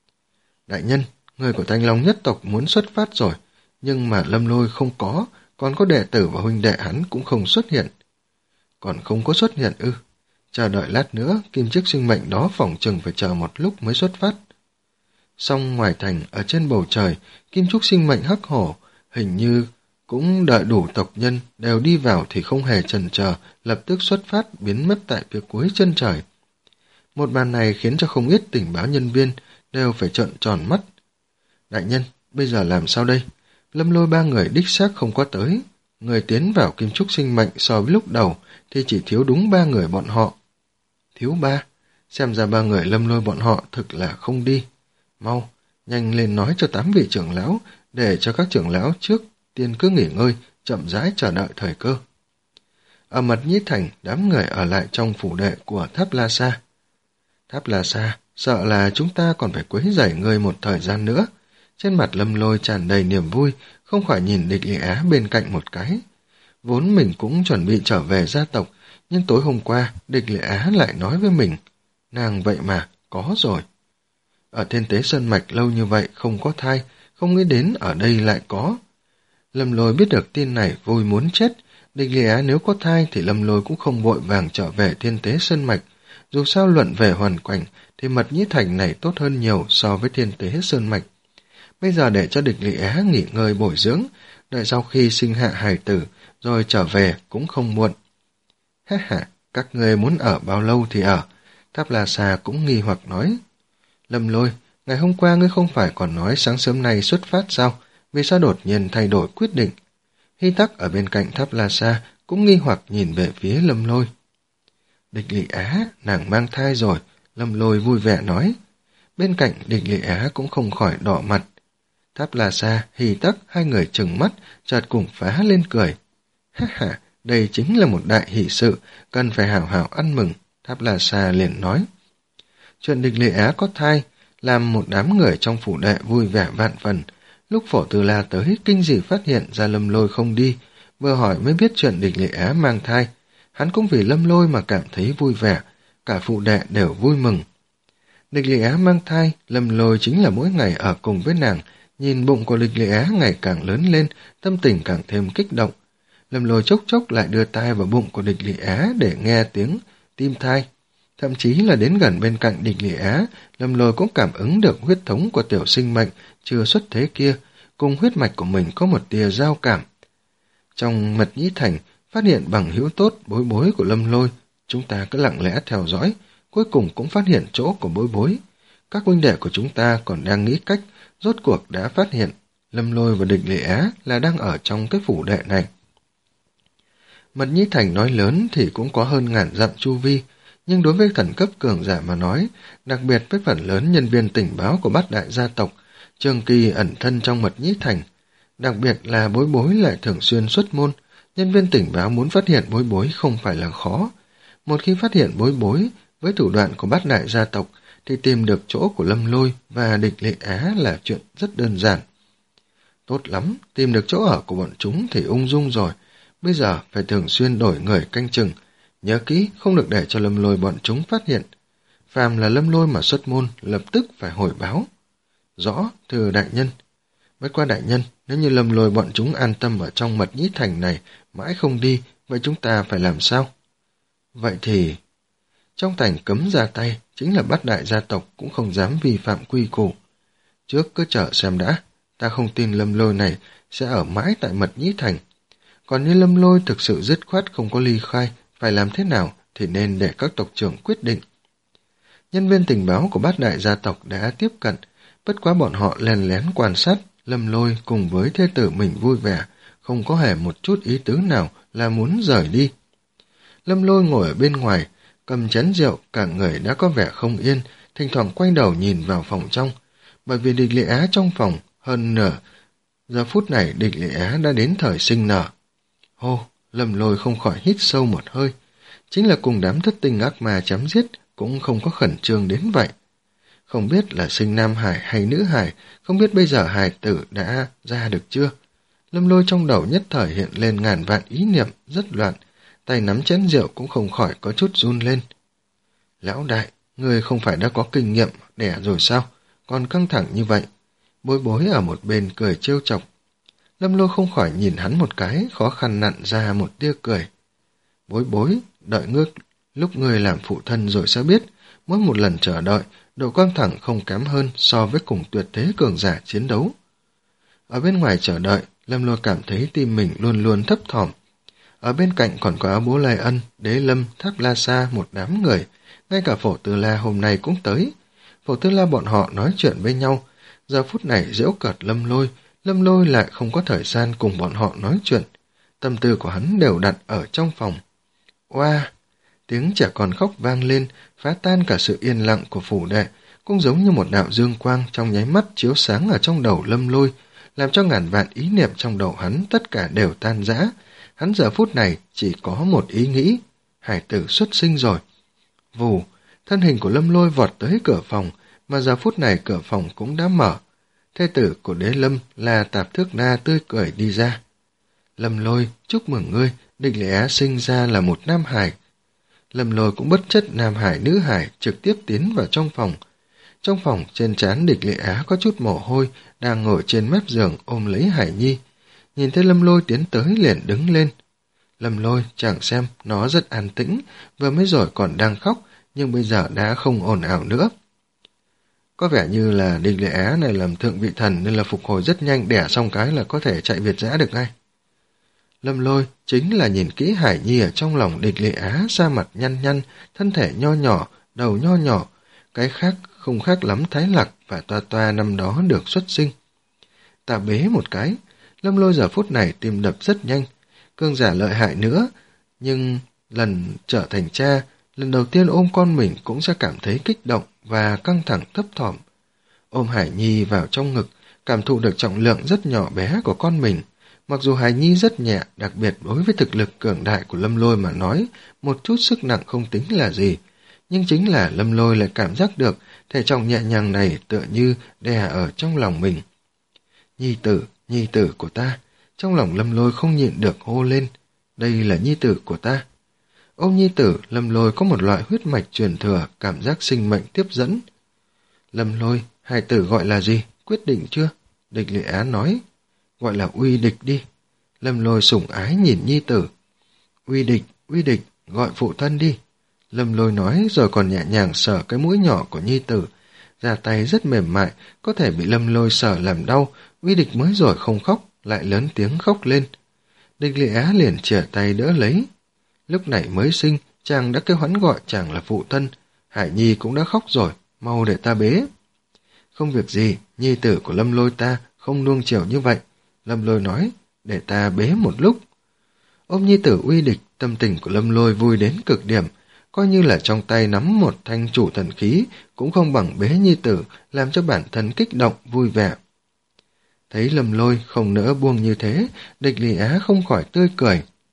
A: Đại nhân, người của Thanh Long nhất tộc muốn xuất phát rồi, nhưng mà Lâm Lôi không có, còn có đệ tử và huynh đệ hắn cũng không xuất hiện. Còn không có xuất hiện ư? Chờ đợi lát nữa, kim chiếc sinh mệnh đó phỏng chừng phải chờ một lúc mới xuất phát. Xong ngoài thành, ở trên bầu trời, kim trúc sinh mệnh hắc hổ, hình như cũng đợi đủ tộc nhân đều đi vào thì không hề chần chờ, lập tức xuất phát biến mất tại phía cuối chân trời. Một màn này khiến cho không ít tình báo nhân viên đều phải trợn tròn mắt. Đại nhân, bây giờ làm sao đây? Lâm Lôi ba người đích xác không có tới. Người tiến vào kim trúc sinh mệnh so với lúc đầu thì chỉ thiếu đúng ba người bọn họ. Thiếu ba? Xem ra ba người Lâm Lôi bọn họ thực là không đi. Mau, nhanh lên nói cho tám vị trưởng lão, để cho các trưởng lão trước tiên cứ nghỉ ngơi, chậm rãi chờ đợi thời cơ. Ở Mật Nhĩ Thành, đám người ở lại trong phủ đệ của Tháp La Sa. Tháp La Sa, sợ là chúng ta còn phải quấy rầy ngươi một thời gian nữa. Trên mặt Lâm Lôi tràn đầy niềm vui, không khỏi nhìn Địch Lị Á bên cạnh một cái. Vốn mình cũng chuẩn bị trở về gia tộc, nhưng tối hôm qua Địch Lị Á lại nói với mình, nàng vậy mà, có rồi. Ở Thiên Tế Sơn Mạch lâu như vậy không có thai, không nghĩ đến ở đây lại có. Lâm Lôi biết được tin này vui muốn chết. Địch Lị Á nếu có thai thì Lâm Lôi cũng không vội vàng trở về Thiên Tế Sơn Mạch. Dù sao luận về hoàn cảnh thì Mật Nhĩ Thành này tốt hơn nhiều so với Thiên Tế Sơn Mạch. Bây giờ để cho Địch Lị Á nghỉ ngơi bồi dưỡng, đợi sau khi sinh hạ hài tử rồi trở về cũng không muộn. Ha ha, các người muốn ở bao lâu thì ở. Tháp La Sa cũng nghi hoặc nói. Lâm Lôi, ngày hôm qua ngươi không phải còn nói sáng sớm nay xuất phát sao? Vì sao đột nhiên thay đổi quyết định? Hy Tắc ở bên cạnh Tháp La Sa cũng nghi hoặc nhìn về phía Lâm Lôi. Địch Lị Á, nàng mang thai rồi, Lâm Lôi vui vẻ nói. Bên cạnh Địch Lị Á cũng không khỏi đỏ mặt. Tháp La Sa, Hy Tắc, hai người trừng mắt, chợt cùng phá lên cười. Ha ha, đây chính là một đại hỷ sự, cần phải hảo hảo ăn mừng, Tháp La Sa liền nói. Chuyện Địch Lị Á có thai, làm một đám người trong phủ đệ vui vẻ vạn phần. Lúc Phổ Tư La tới, kinh dị phát hiện ra Lâm Lôi không đi, vừa hỏi mới biết chuyện Địch Lị Á mang thai. Hắn cũng vì Lâm Lôi mà cảm thấy vui vẻ, cả phụ đệ đều vui mừng. Địch Lị Á mang thai, Lâm Lôi chính là mỗi ngày ở cùng với nàng, nhìn bụng của Địch Lị Á ngày càng lớn lên, tâm tình càng thêm kích động. Lâm Lôi chốc chốc lại đưa tai vào bụng của Địch Lị Á để nghe tiếng tim thai. Thậm chí là đến gần bên cạnh Địch Lị Á, Lâm Lôi cũng cảm ứng được huyết thống của tiểu sinh mệnh chưa xuất thế kia, cùng huyết mạch của mình có một tia giao cảm. Trong Mật Nhĩ Thành, phát hiện bằng hữu tốt Bối Bối của Lâm Lôi, chúng ta cứ lặng lẽ theo dõi, cuối cùng cũng phát hiện chỗ của Bối Bối. Các huynh đệ của chúng ta còn đang nghĩ cách, rốt cuộc đã phát hiện Lâm Lôi và Địch Lị Á là đang ở trong cái phủ đệ này. Mật Nhĩ Thành nói lớn thì cũng có hơn ngàn dặm chu vi, nhưng đối với thần cấp cường giả mà nói, đặc biệt với phần lớn nhân viên tình báo của bát đại gia tộc, trường kỳ ẩn thân trong Mật Nhĩ Thành, đặc biệt là Bối Bối lại thường xuyên xuất môn, Nhân viên tình báo muốn phát hiện Bối Bối không phải là khó. Một khi phát hiện Bối Bối với thủ đoạn của bát đại gia tộc thì tìm được chỗ của Lâm Lôi và Địch Lệ Á là chuyện rất đơn giản. Tốt lắm, tìm được chỗ ở của bọn chúng thì ung dung rồi. Bây giờ phải thường xuyên đổi người canh chừng. Nhớ kỹ, không được để cho Lâm Lôi bọn chúng phát hiện. Phàm là Lâm Lôi mà xuất môn, lập tức phải hồi báo. Rõ, thưa đại nhân. Bất qua đại nhân, nếu như Lâm Lôi bọn chúng an tâm ở trong Mật Nhĩ Thành này, mãi không đi, vậy chúng ta phải làm sao? Vậy thì... Trong thành cấm ra tay, chính là bát đại gia tộc cũng không dám vi phạm quy củ. Trước cứ chờ xem đã, ta không tin Lâm Lôi này sẽ ở mãi tại Mật Nhĩ Thành. Còn như Lâm Lôi thực sự dứt khoát không có ly khai, phải làm thế nào thì nên để các tộc trưởng quyết định. Nhân viên tình báo của bát đại gia tộc đã tiếp cận, bất quá bọn họ lén lén quan sát Lâm Lôi cùng với thê tử mình vui vẻ, không có hề một chút ý tứ nào là muốn rời đi. Lâm Lôi ngồi ở bên ngoài, cầm chén rượu, cả người đã có vẻ không yên, thỉnh thoảng quay đầu nhìn vào phòng trong. Bởi vì Địch Lệ Á trong phòng, hơn nửa giờ phút này Địch Lệ Á đã đến thời sinh nở. Hô, Lâm Lôi không khỏi hít sâu một hơi. Chính là cùng đám thất tinh ác ma chém giết, cũng không có khẩn trương đến vậy. Không biết là sinh nam hải hay nữ hải, không biết bây giờ hải tử đã ra được chưa. Lâm Lôi trong đầu nhất thời hiện lên ngàn vạn ý niệm, rất loạn, tay nắm chén rượu cũng không khỏi có chút run lên. Lão đại, người không phải đã có kinh nghiệm đẻ rồi sao, còn căng thẳng như vậy. Bối Bối ở một bên cười trêu chọc. Lâm Lôi không khỏi nhìn hắn một cái, khó khăn nặn ra một tia cười. Bối Bối, đợi ngước, lúc người làm phụ thân rồi sẽ biết, mỗi một lần chờ đợi, độ căng thẳng không kém hơn so với cùng tuyệt thế cường giả chiến đấu. Ở bên ngoài chờ đợi, Lâm Lôi cảm thấy tim mình luôn luôn thấp thỏm. Ở bên cạnh còn có Bố Lai Ân, Đế Lâm, Tháp La Sa, một đám người, ngay cả Phổ Tư La hôm nay cũng tới. Phổ Tư La bọn họ nói chuyện với nhau, giờ phút này giễu cợt Lâm Lôi, Lâm Lôi lại không có thời gian cùng bọn họ nói chuyện. Tâm tư của hắn đều đặt ở trong phòng. Oa! Tiếng trẻ con khóc vang lên, phá tan cả sự yên lặng của phủ đệ, cũng giống như một đạo dương quang trong nháy mắt chiếu sáng ở trong đầu Lâm Lôi, làm cho ngàn vạn ý niệm trong đầu hắn tất cả đều tan rã. Hắn giờ phút này chỉ có một ý nghĩ, hải tử xuất sinh rồi. Vù, thân hình của Lâm Lôi vọt tới cửa phòng, mà giờ phút này cửa phòng cũng đã mở. Thê tử của Đế Lâm là Tạp Thước Na tươi cười đi ra. Lâm Lôi, chúc mừng ngươi, Địch Lệ Á sinh ra là một nam hải. Lâm Lôi cũng bất chất nam hải nữ hải, trực tiếp tiến vào trong phòng. Trong phòng, trên trán Địch Lệ Á có chút mồ hôi, đang ngồi trên mép giường ôm lấy Hải Nhi. Nhìn thấy Lâm Lôi tiến tới liền đứng lên. Lâm Lôi, chẳng xem, nó rất an tĩnh, vừa mới rồi còn đang khóc, nhưng bây giờ đã không ồn ào nữa. Có vẻ như là Địch Lệ Á này làm thượng vị thần nên là phục hồi rất nhanh, đẻ xong cái là có thể chạy Việt dã được ngay. Lâm Lôi chính là nhìn kỹ Hải Nhi ở trong lòng Địch Lệ Á, da mặt nhăn nhăn, thân thể nho nhỏ, đầu nho nhỏ, cái khác không khác lắm Thái Lạc và Toa Toa năm đó được xuất sinh. Ta bế một cái, Lâm Lôi giờ phút này tim đập rất nhanh, cương giả lợi hại nữa, nhưng lần trở thành cha, lần đầu tiên ôm con mình cũng sẽ cảm thấy kích động và căng thẳng thấp thỏm. Ôm Hải Nhi vào trong ngực, cảm thụ được trọng lượng rất nhỏ bé của con mình. Mặc dù Hải Nhi rất nhẹ, đặc biệt đối với thực lực cường đại của Lâm Lôi mà nói, một chút sức nặng không tính là gì. Nhưng chính là Lâm Lôi lại cảm giác được thể trọng nhẹ nhàng này tựa như đè ở trong lòng mình. Nhi tử, nhi tử của ta, trong lòng Lâm Lôi không nhịn được hô lên, đây là nhi tử của ta. Ôm nhi tử, Lâm Lôi có một loại huyết mạch truyền thừa, cảm giác sinh mệnh tiếp dẫn. Lâm Lôi, hài tử gọi là gì, quyết định chưa? Địch Lệ Á nói, gọi là Uy Địch đi. Lâm Lôi sủng ái nhìn nhi tử. Uy Địch, Uy Địch, gọi phụ thân đi. Lâm Lôi nói rồi còn nhẹ nhàng sờ cái mũi nhỏ của nhi tử, ra tay rất mềm mại, có thể bị Lâm Lôi sờ làm đau. Uy Địch mới rồi không khóc, lại lớn tiếng khóc lên. Địch Lệ Á liền chìa tay đỡ lấy. Lúc này mới sinh, chàng đã kêu hắn gọi chàng là phụ thân. Hải Nhi cũng đã khóc rồi, mau để ta bế. Không việc gì, nhi tử của Lâm Lôi ta không nuông chiều như vậy. Lâm Lôi nói, để ta bế một lúc. Ôm nhi tử Uy Địch, tâm tình của Lâm Lôi vui đến cực điểm, coi như là trong tay nắm một thanh chủ thần khí, cũng không bằng bế nhi tử, làm cho bản thân kích động, vui vẻ. Thấy Lâm Lôi không nỡ buông như thế, Địch Lệ Á không khỏi tươi cười.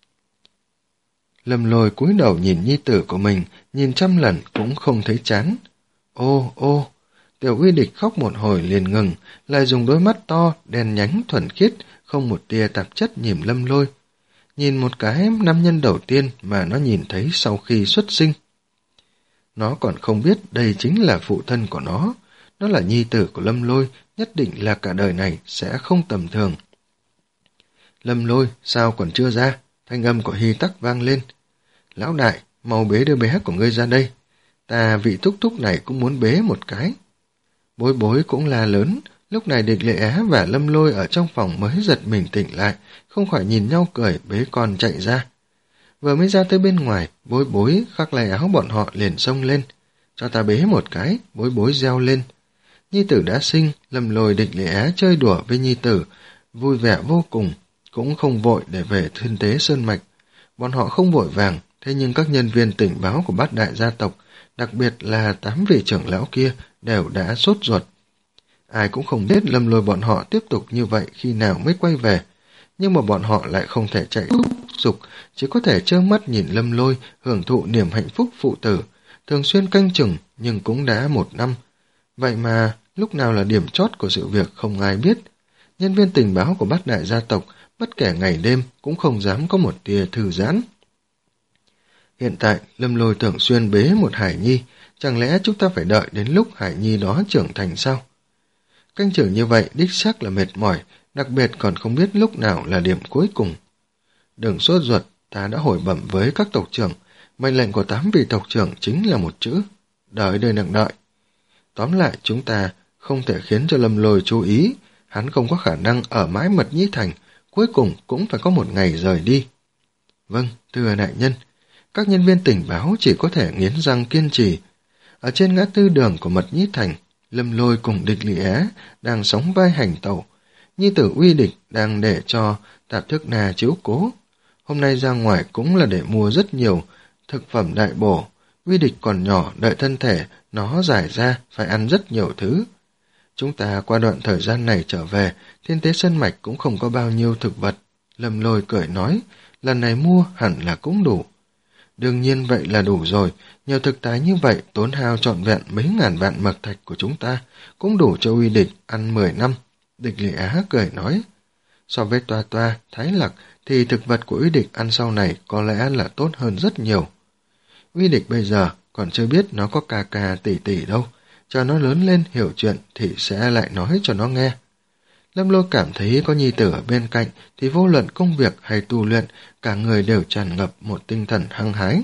A: Lâm Lôi cúi đầu nhìn nhi tử của mình, nhìn trăm lần cũng không thấy chán. Ô ô, Tiểu Uy Địch khóc một hồi liền ngừng, lại dùng đôi mắt to, đen nhánh thuần khiết, không một tia tạp chất nhìn Lâm Lôi. Nhìn một cái nam nhân đầu tiên mà nó nhìn thấy sau khi xuất sinh. Nó còn không biết đây chính là phụ thân của nó. Nó là nhi tử của Lâm Lôi, nhất định là cả đời này sẽ không tầm thường. Lâm Lôi, sao còn chưa ra? Thanh âm của Hy Tắc vang lên. Lão đại, mau bế đứa bé của ngươi ra đây. Ta vị thúc thúc này cũng muốn bế một cái. Bối bối cũng la lớn. Lúc này Địch Lệ Á và Lâm Lôi ở trong phòng mới giật mình tỉnh lại, không khỏi nhìn nhau cười, bế con chạy ra. Vừa mới ra tới bên ngoài, bối bối khắc lấy áo bọn họ liền xông lên. Cho ta bế một cái, bối bối reo lên. Nhi tử đã sinh, Lâm Lôi Địch Lệ Á chơi đùa với nhi tử, vui vẻ vô cùng, cũng không vội để về Thiên Tế Sơn Mạch. Bọn họ không vội vàng, thế nhưng các nhân viên tình báo của bát đại gia tộc, đặc biệt là tám vị trưởng lão kia, đều đã sốt ruột. Ai cũng không biết Lâm Lôi bọn họ tiếp tục như vậy khi nào mới quay về, nhưng mà bọn họ lại không thể chạy thúc giục, chỉ có thể trơ mắt nhìn Lâm Lôi hưởng thụ niềm hạnh phúc phụ tử, thường xuyên canh chừng nhưng cũng đã một năm. Vậy mà lúc nào là điểm chót của sự việc không ai biết. Nhân viên tình báo của bát đại gia tộc bất kể ngày đêm cũng không dám có một tia thư giãn. Hiện tại Lâm Lôi thường xuyên bế một Hải Nhi, chẳng lẽ chúng ta phải đợi đến lúc Hải Nhi đó trưởng thành sao? Canh chừng như vậy đích xác là mệt mỏi, đặc biệt còn không biết lúc nào là điểm cuối cùng. Đừng sốt ruột, ta đã hồi bẩm với các tộc trưởng, mệnh lệnh của tám vị tộc trưởng chính là một chữ, đợi đời nặng đợi. Tóm lại chúng ta không thể khiến cho Lâm Lôi chú ý, hắn không có khả năng ở mãi Mật Nhĩ Thành, cuối cùng cũng phải có một ngày rời đi. Vâng, thưa đại nhân. Các nhân viên tình báo chỉ có thể nghiến răng kiên trì. Ở trên ngã tư đường của Mật Nhĩ Thành, Lâm Lôi cùng Địch Lị Á đang sóng vai hành tẩu. Nhi tử Uy Địch đang để cho Tạp Thức Na chiếu cố. Hôm nay ra ngoài cũng là để mua rất nhiều thực phẩm đại bổ. Uy Địch còn nhỏ, đợi thân thể nó giải ra phải ăn rất nhiều thứ. Chúng ta qua đoạn thời gian này trở về, Thiên Tế Sơn Mạch cũng không có bao nhiêu thực vật. Lâm Lôi cười nói, lần này mua hẳn là cũng đủ. Đương nhiên vậy là đủ rồi, nhiều thực tài như vậy tốn hao trọn vẹn mấy ngàn vạn mật thạch của chúng ta, cũng đủ cho Uy Địch ăn mười năm. Địch Lị Á cười nói, so với Toa Toa, Thái Lặc thì thực vật của Uy Địch ăn sau này có lẽ là tốt hơn rất nhiều. Uy Địch bây giờ còn chưa biết nó có ca ca tỷ tỷ đâu, chờ nó lớn lên hiểu chuyện thì sẽ lại nói cho nó nghe. Lâm Lôi cảm thấy có nhi tử ở bên cạnh thì vô luận công việc hay tu luyện, cả người đều tràn ngập một tinh thần hăng hái.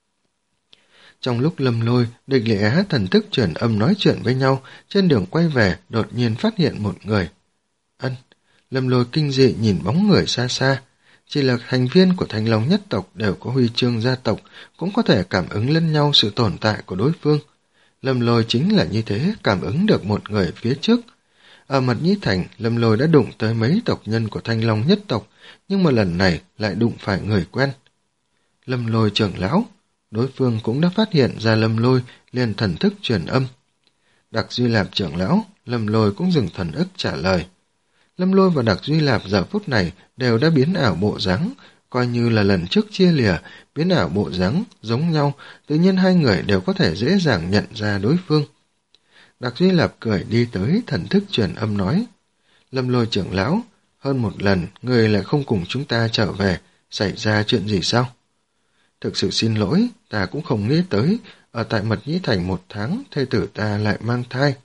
A: Trong lúc Lâm Lôi, Địch Lị Á thần thức chuyển âm nói chuyện với nhau, trên đường quay về đột nhiên phát hiện một người. Ân, Lâm Lôi kinh dị nhìn bóng người xa xa. Chỉ là thành viên của Thanh Long nhất tộc đều có huy chương gia tộc, cũng có thể cảm ứng lẫn nhau sự tồn tại của đối phương. Lâm Lôi chính là như thế, cảm ứng được một người phía trước. Ở Mật Nhĩ Thành, Lâm Lôi đã đụng tới mấy tộc nhân của Thanh Long nhất tộc, nhưng mà lần này lại đụng phải người quen. Lâm Lôi trưởng lão, đối phương cũng đã phát hiện ra Lâm Lôi, liền thần thức truyền âm. Đặc Duy Lạp trưởng lão, Lâm Lôi cũng dừng thần ức trả lời. Lâm Lôi và Đặc Duy Lạp giờ phút này đều đã biến ảo bộ dáng, coi như là lần trước chia lìa, biến ảo bộ dáng giống nhau, tự nhiên hai người đều có thể dễ dàng nhận ra đối phương. Đặc Duy Lạp cười đi tới thần thức truyền âm nói, Lâm Lôi trưởng lão, hơn một lần người lại không cùng chúng ta trở về, xảy ra chuyện gì sao? Thực sự xin lỗi, ta cũng không nghĩ tới, ở tại Mật Nhĩ Thành một tháng, thê tử ta lại mang thai.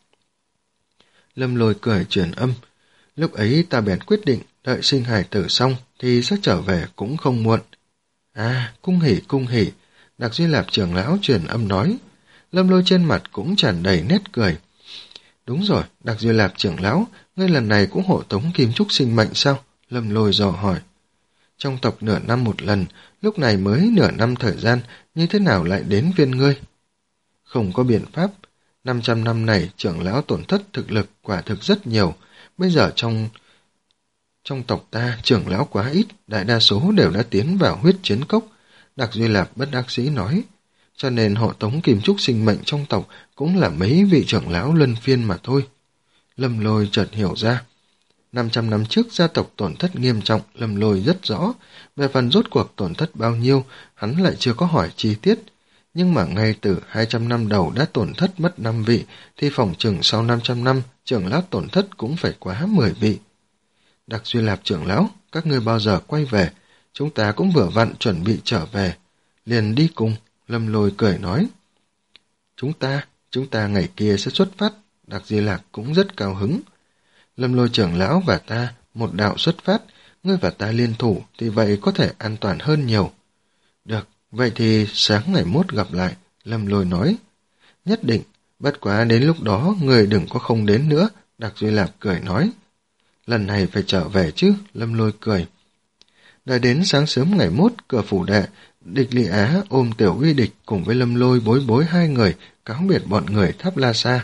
A: Lâm Lôi cười truyền âm, lúc ấy ta bèn quyết định, đợi sinh hài tử xong thì sẽ trở về cũng không muộn. À, cung hỉ cung hỉ, Đặc Duy Lạp trưởng lão truyền âm nói. Lâm Lôi trên mặt cũng tràn đầy nét cười. Đúng rồi, Đặc Duy Lạp trưởng lão, ngươi lần này cũng hộ tống Kim Trúc sinh mệnh sao? Lâm Lôi dò hỏi. Trong tộc nửa năm một lần, lúc này mới nửa năm thời gian, như thế nào lại đến viên ngươi? Không có biện pháp, năm trăm năm này trưởng lão tổn thất thực lực quả thực rất nhiều. Bây giờ trong trong tộc ta, trưởng lão quá ít, đại đa số đều đã tiến vào huyết chiến cốc. Đặc Duy Lạp bất đắc dĩ nói. Cho nên hộ tống Kim Trúc sinh mệnh trong tộc cũng là mấy vị trưởng lão luân phiên mà thôi. Lâm Lôi chợt hiểu ra. năm trăm năm trước gia tộc tổn thất nghiêm trọng, Lâm Lôi rất rõ. Về phần rốt cuộc tổn thất bao nhiêu, hắn lại chưa có hỏi chi tiết. Nhưng mà ngay từ hai trăm năm đầu đã tổn thất mất năm vị, thì phỏng chừng sau năm trăm năm, trưởng lão tổn thất cũng phải quá mười vị. Đặc Duy Lạp trưởng lão, các ngươi bao giờ quay về? Chúng ta cũng vừa vặn chuẩn bị trở về. Liền đi cùng, Lâm Lôi cười nói. Chúng ta, chúng ta ngày kia sẽ xuất phát. Đặc Duy Lạp cũng rất cao hứng. Lâm Lôi trưởng lão và ta, một đạo xuất phát, ngươi và ta liên thủ thì vậy có thể an toàn hơn nhiều. Được, vậy thì sáng ngày mốt gặp lại, Lâm Lôi nói. Nhất định, bất quá đến lúc đó người đừng có không đến nữa, Đặc Duy Lạp cười nói. Lần này phải trở về chứ, Lâm Lôi cười. Đợi đến sáng sớm ngày mốt, cửa phủ đệ, Địch Lị Á ôm Tiểu Uy Địch cùng với Lâm Lôi bối bối hai người, cáo biệt bọn người Tháp La Sa.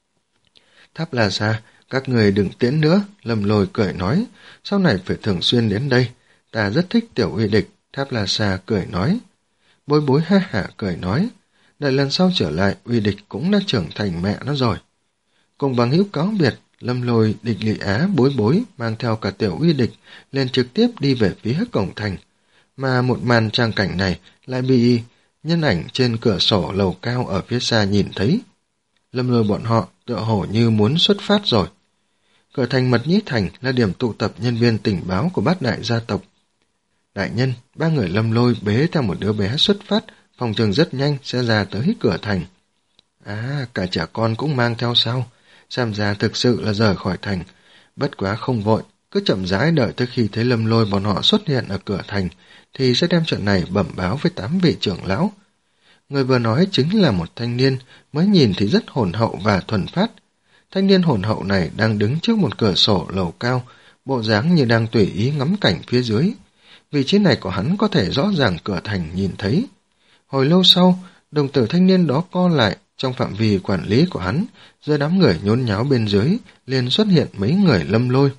A: Tháp La Sa, các người đừng tiễn nữa, Lâm Lôi cười nói, sau này phải thường xuyên đến đây. Ta rất thích Tiểu Uy Địch, Tháp La Sa cười nói. Bối bối ha hả cười nói, đợi lần sau trở lại, Uy Địch cũng đã trưởng thành mẹ nó rồi. Cùng bằng hữu cáo biệt, Lâm Lôi, Địch Lị Á, bối bối mang theo cả Tiểu Uy Địch lên trực tiếp đi về phía cổng thành. Mà một màn trang cảnh này lại bị nhân ảnh trên cửa sổ lầu cao ở phía xa nhìn thấy. Lâm Lôi bọn họ tựa hồ như muốn xuất phát rồi. Cửa thành Mật Nhĩ Thành là điểm tụ tập nhân viên tình báo của bát đại gia tộc. Đại nhân, ba người Lâm Lôi bế theo một đứa bé xuất phát, phòng trường rất nhanh sẽ ra tới cửa thành. À, cả trẻ con cũng mang theo sao? Xem ra thực sự là rời khỏi thành. Bất quá không vội, cứ chậm rãi đợi tới khi thấy Lâm Lôi bọn họ xuất hiện ở cửa thành, thì sẽ đem chuyện này bẩm báo với tám vị trưởng lão. Người vừa nói chính là một thanh niên, mới nhìn thì rất hồn hậu và thuần phát. Thanh niên hồn hậu này đang đứng trước một cửa sổ lầu cao, bộ dáng như đang tùy ý ngắm cảnh phía dưới. Vị trí này của hắn có thể rõ ràng cửa thành nhìn thấy. Hồi lâu sau, đồng tử thanh niên đó co lại, trong phạm vi quản lý của hắn, giữa đám người nhốn nháo bên dưới, liền xuất hiện mấy người Lâm Lôi.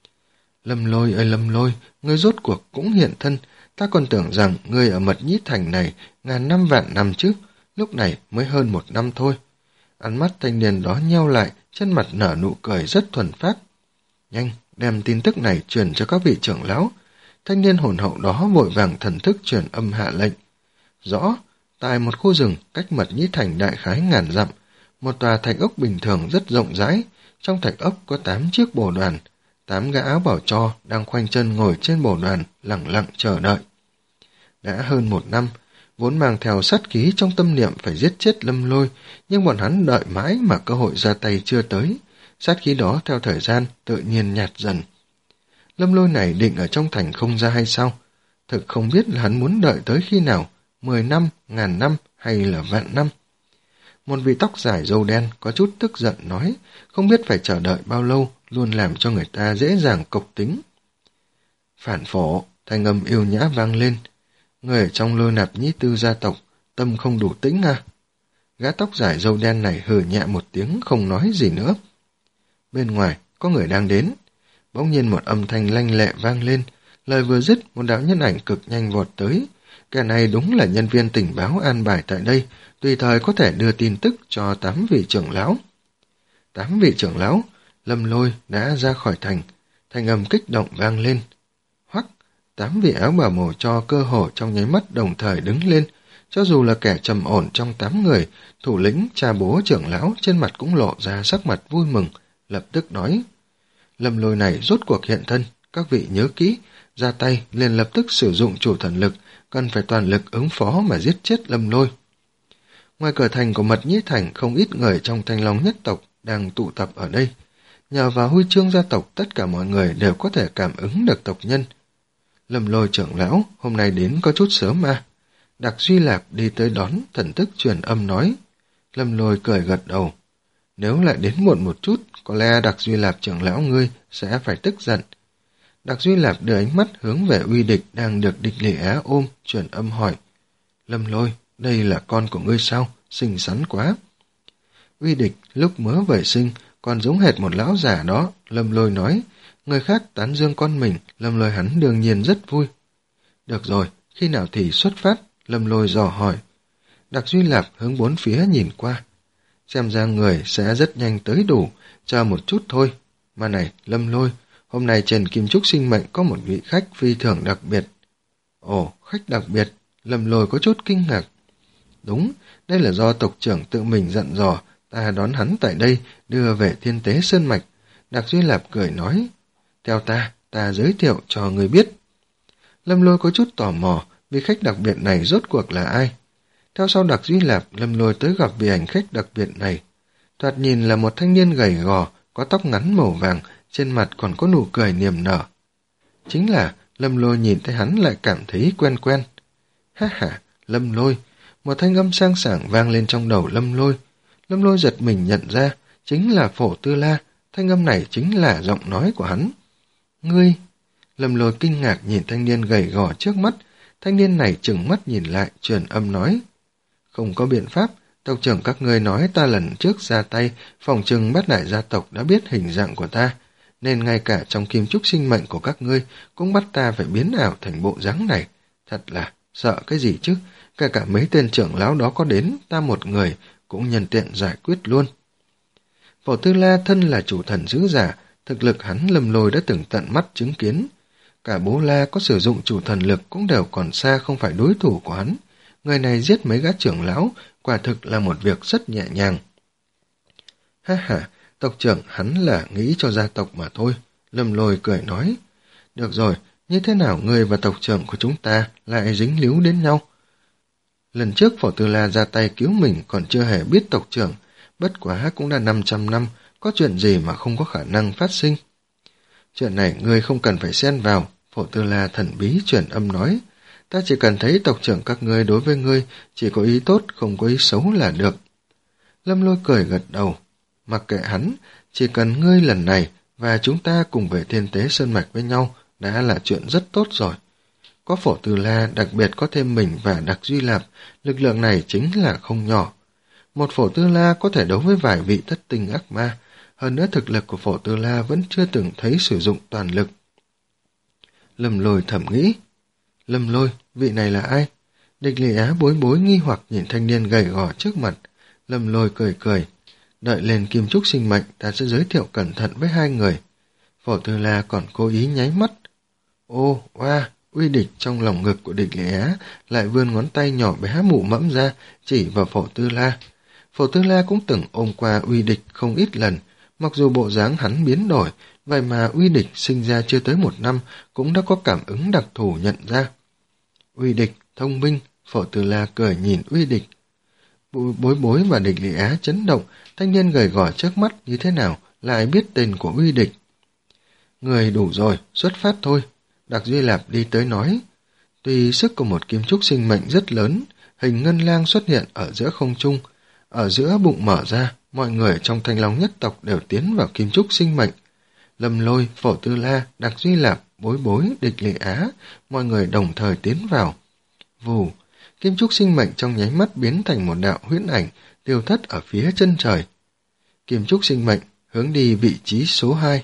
A: Lâm Lôi ơi Lâm Lôi, ngươi rốt cuộc cũng hiện thân, ta còn tưởng rằng ngươi ở Mật Nhĩ Thành này ngàn năm vạn năm chứ, lúc này mới hơn một năm thôi. Ánh mắt thanh niên đó nheo lại, trên mặt nở nụ cười rất thuần phát. Nhanh, đem tin tức này truyền cho các vị trưởng lão. Thanh niên hồn hậu đó vội vàng thần thức truyền âm hạ lệnh. Rõ, tại một khu rừng cách Mật Nhĩ Thành đại khái ngàn dặm, một tòa thạch ốc bình thường rất rộng rãi, trong thạch ốc có tám chiếc bồ đoàn, tám gã áo bảo cho đang khoanh chân ngồi trên bồ đoàn, lặng lặng chờ đợi. Đã hơn một năm, vốn mang theo sát khí trong tâm niệm phải giết chết Lâm Lôi, nhưng bọn hắn đợi mãi mà cơ hội ra tay chưa tới, sát khí đó theo thời gian tự nhiên nhạt dần. Lâm Lôi này định ở trong thành không ra hay sao? Thực không biết là hắn muốn đợi tới khi nào, mười năm, ngàn năm hay là vạn năm. Một vị tóc dài râu đen có chút tức giận nói, không biết phải chờ đợi bao lâu, luôn làm cho người ta dễ dàng cộc tính. Phản phổ, thanh âm yêu nhã vang lên. Người ở trong Lôi Nạp Nhĩ Tư gia tộc, tâm không đủ tĩnh à? Gã tóc dài râu đen này hừ nhẹ một tiếng không nói gì nữa. Bên ngoài, có người đang đến. Bỗng nhiên một âm thanh lanh lẹ vang lên, lời vừa dứt một đạo nhân ảnh cực nhanh vọt tới. Kẻ này đúng là nhân viên tình báo an bài tại đây, tùy thời có thể đưa tin tức cho tám vị trưởng lão. Tám vị trưởng lão, Lâm Lôi đã ra khỏi thành, thanh âm kích động vang lên. Hoắc, tám vị áo bào màu cho cơ hồ trong nháy mắt đồng thời đứng lên, cho dù là kẻ trầm ổn trong tám người, thủ lĩnh cha bố trưởng lão trên mặt cũng lộ ra sắc mặt vui mừng, lập tức nói. Lâm Lôi này rốt cuộc hiện thân, các vị nhớ kỹ, ra tay liền lập tức sử dụng chủ thần lực, cần phải toàn lực ứng phó mà giết chết Lâm Lôi. Ngoài cửa thành của Mật Nhĩ Thành không ít người trong Thanh Long nhất tộc đang tụ tập ở đây. Nhờ vào huy chương gia tộc tất cả mọi người đều có thể cảm ứng được tộc nhân. Lâm Lôi trưởng lão hôm nay đến có chút sớm à. Đặc Duy Lạp đi tới đón, thần thức truyền âm nói. Lâm Lôi cười gật đầu. Nếu lại đến muộn một chút, có lẽ Đặc Duy Lạp trưởng lão ngươi sẽ phải tức giận. Đặc Duy Lạp đưa ánh mắt hướng về Uy Địch đang được Địch Lị Á ôm, truyền âm hỏi. Lâm Lôi, đây là con của ngươi sao? Xinh xắn quá. Uy Địch lúc mới vừa sinh còn giống hệt một lão già đó, Lâm Lôi nói. Người khác tán dương con mình, Lâm Lôi hắn đương nhiên rất vui. Được rồi, khi nào thì xuất phát? Lâm Lôi dò hỏi. Đặc Duy Lạp hướng bốn phía nhìn qua. Xem ra người sẽ rất nhanh tới đủ, chờ một chút thôi. Mà này, Lâm Lôi, hôm nay trên Kim Trúc Sinh Mệnh có một vị khách phi thường đặc biệt. Ồ, khách đặc biệt, Lâm Lôi có chút kinh ngạc. Đúng, đây là do tộc trưởng tự mình dặn dò, ta đón hắn tại đây, đưa về Thiên Tế Sơn Mạch. Đặc Duy Lạp cười nói, theo ta, ta giới thiệu cho người biết. Lâm Lôi có chút tò mò, vị khách đặc biệt này rốt cuộc là ai? Theo sau Đặc Duy Lạp, Lâm Lôi tới gặp vị hành khách đặc biệt này. Thoạt nhìn là một thanh niên gầy gò, có tóc ngắn màu vàng, trên mặt còn có nụ cười niềm nở. Chính là, Lâm Lôi nhìn thấy hắn lại cảm thấy quen quen. Ha ha, Lâm Lôi, một thanh âm sang sảng vang lên trong đầu Lâm Lôi. Lâm Lôi giật mình nhận ra, chính là Phổ Tư La, thanh âm này chính là giọng nói của hắn. Ngươi! Lâm Lôi kinh ngạc nhìn thanh niên gầy gò trước mắt, thanh niên này trừng mắt nhìn lại, truyền âm nói. Không có biện pháp, tộc trưởng các ngươi nói ta lần trước ra tay, phòng trừng Bát Đại gia tộc đã biết hình dạng của ta, nên ngay cả trong Kim Trúc Sinh Mệnh của các ngươi cũng bắt ta phải biến ảo thành bộ dáng này. Thật là, sợ cái gì chứ, kể cả mấy tên trưởng lão đó có đến, ta một người cũng nhân tiện giải quyết luôn. Phổ Tư La thân là chủ thần dữ giả, thực lực hắn Lâm Lôi đã từng tận mắt chứng kiến. Cả bố La có sử dụng chủ thần lực cũng đều còn xa không phải đối thủ của hắn. Người này giết mấy gã trưởng lão, quả thực là một việc rất nhẹ nhàng. Ha ha, tộc trưởng hắn là nghĩ cho gia tộc mà thôi. Lâm Lôi cười nói. Được rồi, như thế nào ngươi và tộc trưởng của chúng ta lại dính líu đến nhau? Lần trước Phổ Tư La ra tay cứu mình còn chưa hề biết tộc trưởng, bất quá cũng đã năm trăm năm, có chuyện gì mà không có khả năng phát sinh. Chuyện này ngươi không cần phải xen vào, Phổ Tư La thần bí truyền âm nói. Ta chỉ cần thấy tộc trưởng các ngươi đối với ngươi chỉ có ý tốt, không có ý xấu là được. Lâm Lôi cười gật đầu. Mặc kệ hắn, chỉ cần ngươi lần này và chúng ta cùng về Thiên Tế Sơn Mạch với nhau đã là chuyện rất tốt rồi. Có Phổ Tư La, đặc biệt có thêm mình và Đặc Duy Lạp, lực lượng này chính là không nhỏ. Một Phổ Tư La có thể đấu với vài vị thất tinh ác ma, hơn nữa thực lực của Phổ Tư La vẫn chưa từng thấy sử dụng toàn lực. Lâm Lôi thầm nghĩ. Lâm Lôi, vị này là ai? Địch Lị Á bối bối nghi hoặc nhìn thanh niên gầy gò trước mặt. Lâm Lôi cười cười. Đợi lên Kim Trúc Sinh Mệnh, ta sẽ giới thiệu cẩn thận với hai người. Phổ Tư La còn cố ý nháy mắt. Ô, oa, Uy Địch trong lòng ngực của Địch Lị Á lại vươn ngón tay nhỏ bé mụ mẫm ra, chỉ vào Phổ Tư La. Phổ Tư La cũng từng ôm qua Uy Địch không ít lần, mặc dù bộ dáng hắn biến đổi, vậy mà Uy Địch sinh ra chưa tới một năm cũng đã có cảm ứng đặc thù nhận ra. Uy Địch, thông minh, Phổ Tư La cười nhìn Uy Địch. Bối bối và Địch Lị Á chấn động, thanh niên gầy gò trước mắt như thế nào, lại biết tên của Uy Địch. Người đủ rồi, xuất phát thôi. Đặc Duy Lạp đi tới nói. Tuy sức của một Kim Trúc Sinh Mệnh rất lớn, hình ngân lang xuất hiện ở giữa không trung, ở giữa bụng mở ra, mọi người trong Thanh Long nhất tộc đều tiến vào Kim Trúc Sinh Mệnh. Lâm Lôi, Phổ Tư La, Đặc Duy Lạp, Bối Bối, Địch Lị Á, mọi người đồng thời tiến vào. Vù, Kim Trúc Sinh Mệnh trong nháy mắt biến thành một đạo huyễn ảnh, tiêu thất ở phía chân trời. Kim Trúc Sinh Mệnh hướng đi vị trí số hai.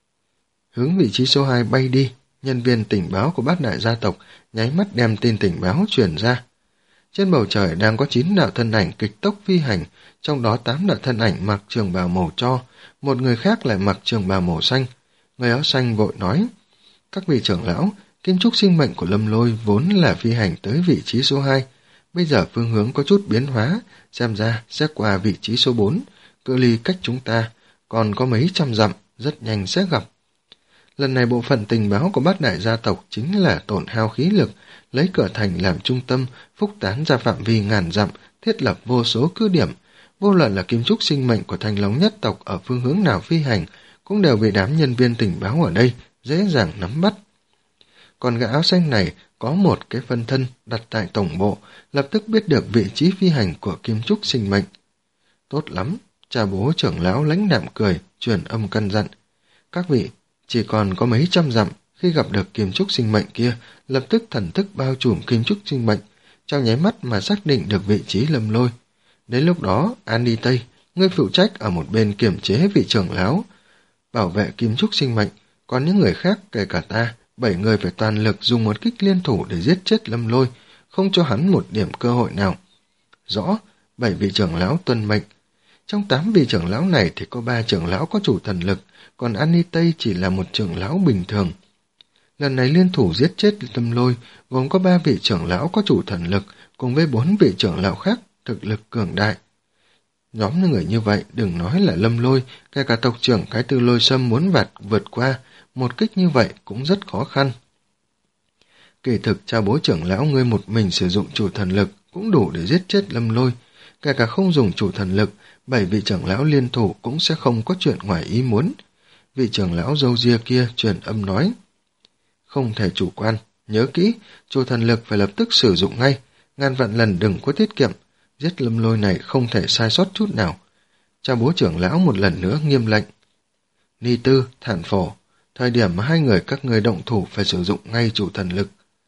A: Hướng vị trí số hai bay đi, nhân viên tình báo của Bát Đại gia tộc nháy mắt đem tin tình báo truyền ra. Trên bầu trời đang có chín đạo thân ảnh kịch tốc phi hành, trong đó tám đạo thân ảnh mặc trường bào màu tro, một người khác lại mặc trường bào màu xanh. Người áo xanh vội nói, các vị trưởng lão, Kim Trúc Sinh Mệnh của Lâm Lôi vốn là phi hành tới vị trí số hai, bây giờ phương hướng có chút biến hóa, xem ra sẽ qua vị trí số bốn, cự ly cách chúng ta còn có mấy trăm dặm, rất nhanh sẽ gặp. Lần này bộ phận tình báo của Bát Đại gia tộc chính là tổn hao khí lực, lấy cửa thành làm trung tâm, phúc tán ra phạm vi ngàn dặm, thiết lập vô số cứ điểm. Vô luận là Kim Trúc Sinh Mệnh của Thanh Long nhất tộc ở phương hướng nào phi hành, cũng đều bị đám nhân viên tình báo ở đây dễ dàng nắm bắt. Còn gã áo xanh này có một cái phân thân đặt tại tổng bộ, lập tức biết được vị trí phi hành của Kim Trúc Sinh Mệnh. Tốt lắm, cha bố trưởng lão lãnh đạm cười, truyền âm căn dặn. Các vị, chỉ còn có mấy trăm dặm, khi gặp được Kim Trúc Sinh Mệnh kia, lập tức thần thức bao trùm Kim Trúc Sinh Mệnh, trong nháy mắt mà xác định được vị trí Lâm Lôi. Đến lúc đó, An đi Tây, ngươi phụ trách ở một bên kiểm chế vị trưởng lão, bảo vệ Kim Trúc Sinh Mệnh, còn những người khác kể cả ta, bảy người phải toàn lực dùng một kích liên thủ để giết chết Lâm Lôi, không cho hắn một điểm cơ hội nào. Rõ, bảy vị trưởng lão tuân mệnh. Trong tám vị trưởng lão này thì có ba trưởng lão có chủ thần lực, còn An Ni Tây chỉ là một trưởng lão bình thường. Lần này liên thủ giết chết Lâm Lôi, gồm có ba vị trưởng lão có chủ thần lực, cùng với bốn vị trưởng lão khác, thực lực cường đại. Nhóm người như vậy, đừng nói là Lâm Lôi, kể cả tộc trưởng Cái Tư Lôi Sâm muốn vạt vượt qua, một kích như vậy cũng rất khó khăn. Kỳ thực cha bố trưởng lão ngươi một mình sử dụng chủ thần lực cũng đủ để giết chết Lâm Lôi, kể cả không dùng chủ thần lực, bảy vị trưởng lão liên thủ cũng sẽ không có chuyện ngoài ý muốn. Vị trưởng lão râu ria kia truyền âm nói, không thể chủ quan, nhớ kỹ, chủ thần lực phải lập tức sử dụng ngay, ngàn vạn lần đừng có tiết kiệm, giết Lâm Lôi này không thể sai sót chút nào. Cha bố trưởng lão một lần nữa nghiêm lệnh. Ni Tư, Thản Phổ, thời điểm mà hai người các ngươi động thủ phải sử dụng ngay chủ thần lực.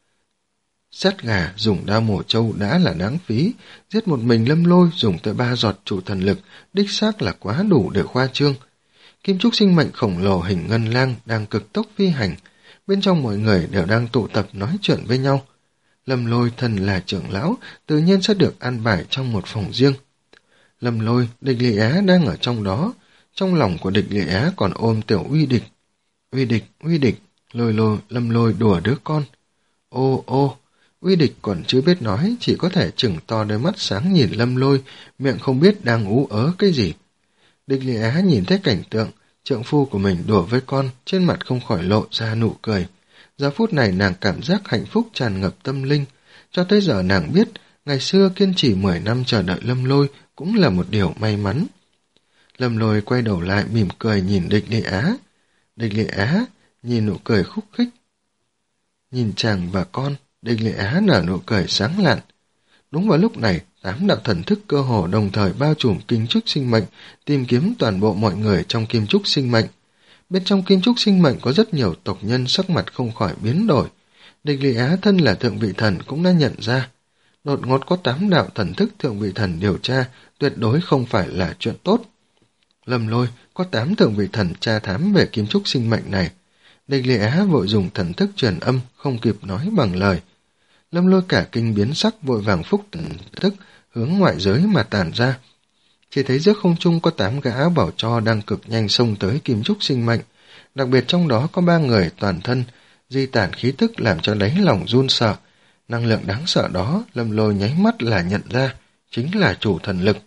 A: Sát gà dùng đao mổ trâu đã là đáng phí, giết một mình Lâm Lôi dùng tới ba giọt chủ thần lực, đích xác là quá đủ để khoa trương. Kim trúc sinh mệnh khổng lồ hình ngân lang đang cực tốc phi hành, bên trong mọi người đều đang tụ tập nói chuyện với nhau. Lâm Lôi thân là trưởng lão, tự nhiên sẽ được an bài trong một phòng riêng. Lâm Lôi, Địch Lị Á đang ở trong đó, trong lòng của Địch Lị Á còn ôm tiểu Uy Địch. Uy Địch, Uy Địch, Lôi Lôi, Lâm Lôi đùa đứa con. Ô ô, Uy Địch còn chưa biết nói, chỉ có thể chừng to đôi mắt sáng nhìn Lâm Lôi, miệng không biết đang ú ớ cái gì. Địch Lị Á nhìn thấy cảnh tượng, trượng phu của mình đùa với con, trên mặt không khỏi lộ ra nụ cười. Giờ phút này nàng cảm giác hạnh phúc tràn ngập tâm linh, cho tới giờ nàng biết, ngày xưa kiên trì mười năm chờ đợi Lâm Lôi cũng là một điều may mắn. Lâm Lôi quay đầu lại mỉm cười nhìn Địch Lị Á. Địch Lị Á nhìn nụ cười khúc khích. Nhìn chàng và con, Địch Lị Á nở nụ cười sáng lạn. Đúng vào lúc này, tám đạo thần thức cơ hồ đồng thời bao trùm kim trúc sinh mệnh, tìm kiếm toàn bộ mọi người trong kim trúc sinh mệnh. Bên trong kim trúc sinh mệnh có rất nhiều tộc nhân sắc mặt không khỏi biến đổi. Địch Lị Á thân là thượng vị thần cũng đã nhận ra. Đột ngột có tám đạo thần thức thượng vị thần điều tra, tuyệt đối không phải là chuyện tốt. Lâm Lôi có tám thượng vị thần tra thám về kim trúc sinh mệnh này. Địch Lị Á vội dùng thần thức truyền âm, không kịp nói bằng lời. Lâm Lôi cả kinh biến sắc, vội vàng phúc thần thức hướng ngoại giới mà tản ra. Chỉ thấy giữa không trung có tám gã áo bảo cho đang cực nhanh xông tới kim trúc sinh mệnh, đặc biệt trong đó có ba người toàn thân di tản khí tức làm cho đáy lòng run sợ. Năng lượng đáng sợ đó, Lâm Lôi nháy mắt là nhận ra, chính là chủ thần lực.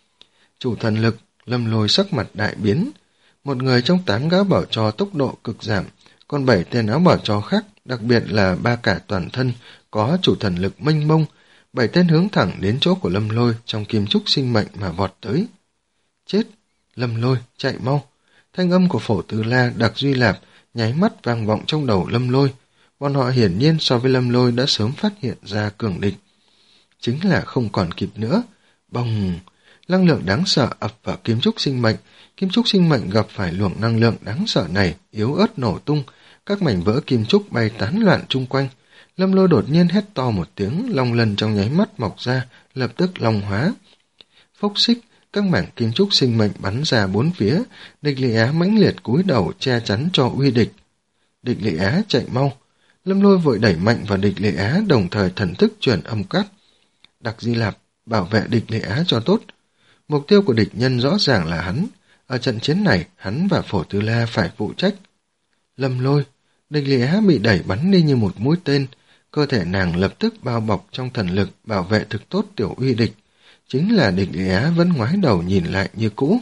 A: Chủ thần lực, Lâm Lôi sắc mặt đại biến. Một người trong tám gã bảo cho tốc độ cực giảm, còn bảy tên áo bảo cho khác, đặc biệt là ba cả toàn thân, có chủ thần lực mênh mông, bảy tên hướng thẳng đến chỗ của Lâm Lôi trong kim trúc sinh mệnh mà vọt tới. Chết! Lâm Lôi, chạy mau! Thanh âm của Phổ Tư La, Đặc Duy Lạp nháy mắt vang vọng trong đầu Lâm Lôi. Bọn họ hiển nhiên so với Lâm Lôi đã sớm phát hiện ra cường địch. Chính là không còn kịp nữa. Bồng! Năng lượng đáng sợ ập vào kim trúc sinh mệnh. Kim trúc sinh mệnh gặp phải luồng năng lượng đáng sợ này, yếu ớt nổ tung. Các mảnh vỡ kim trúc bay tán loạn chung quanh. Lâm Lôi đột nhiên hét to một tiếng, long lân trong nháy mắt mọc ra, lập tức long hóa. Phốc xích, các mảng kim trúc sinh mệnh bắn ra bốn phía. Địch Lị Á mãnh liệt cúi đầu che chắn cho Uy Địch. Địch Lị Á chạy mau. Lâm Lôi vội đẩy mạnh vào Địch Lị Á, đồng thời thần thức truyền âm cắt. Đặc Di Lạp, bảo vệ Địch Lị Á cho tốt. Mục tiêu của địch nhân rõ ràng là hắn. Ở trận chiến này, hắn và Phổ Tư La phải phụ trách. Lâm Lôi, Địch Lị Á bị đẩy bắn đi như một mũi tên. Cơ thể nàng lập tức bao bọc trong thần lực bảo vệ thực tốt tiểu Uy Địch. Chính là Địch Lị Á vẫn ngoái đầu nhìn lại như cũ.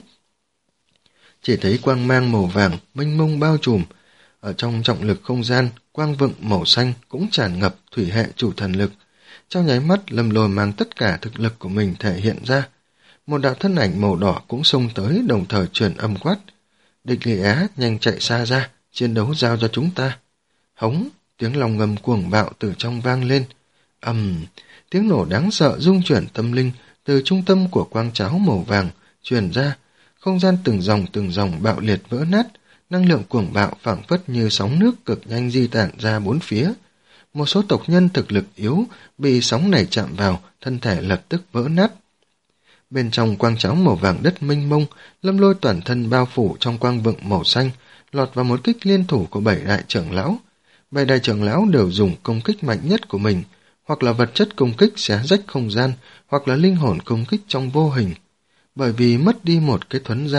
A: Chỉ thấy quang mang màu vàng mênh mông bao trùm. Ở trong trọng lực không gian, quang vựng màu xanh cũng tràn ngập thủy hệ chủ thần lực. Trong nháy mắt, Lâm Lôi mang tất cả thực lực của mình thể hiện ra. Một đạo thân ảnh màu đỏ cũng xông tới, đồng thời truyền âm quát. Địch Lị Á nhanh chạy xa ra, chiến đấu giao cho chúng ta. Hống, tiếng lòng ngầm cuồng bạo từ trong vang lên. Ầm, tiếng nổ đáng sợ rung chuyển tâm linh từ trung tâm của quang cháo màu vàng truyền ra. Không gian từng dòng từng dòng bạo liệt vỡ nát, năng lượng cuồng bạo phảng phất như sóng nước cực nhanh di tản ra bốn phía. Một số tộc nhân thực lực yếu bị sóng này chạm vào, thân thể lập tức vỡ nát. Bên trong quang cháo màu vàng đất mênh mông, Lâm Lôi toàn thân bao phủ trong quang vựng màu xanh, lọt vào một kích liên thủ của bảy đại trưởng lão. Bảy đại trưởng lão đều dùng công kích mạnh nhất của mình, hoặc là vật chất công kích xé rách không gian, hoặc là linh hồn công kích trong vô hình. Bởi vì mất đi một cái thuấn gian,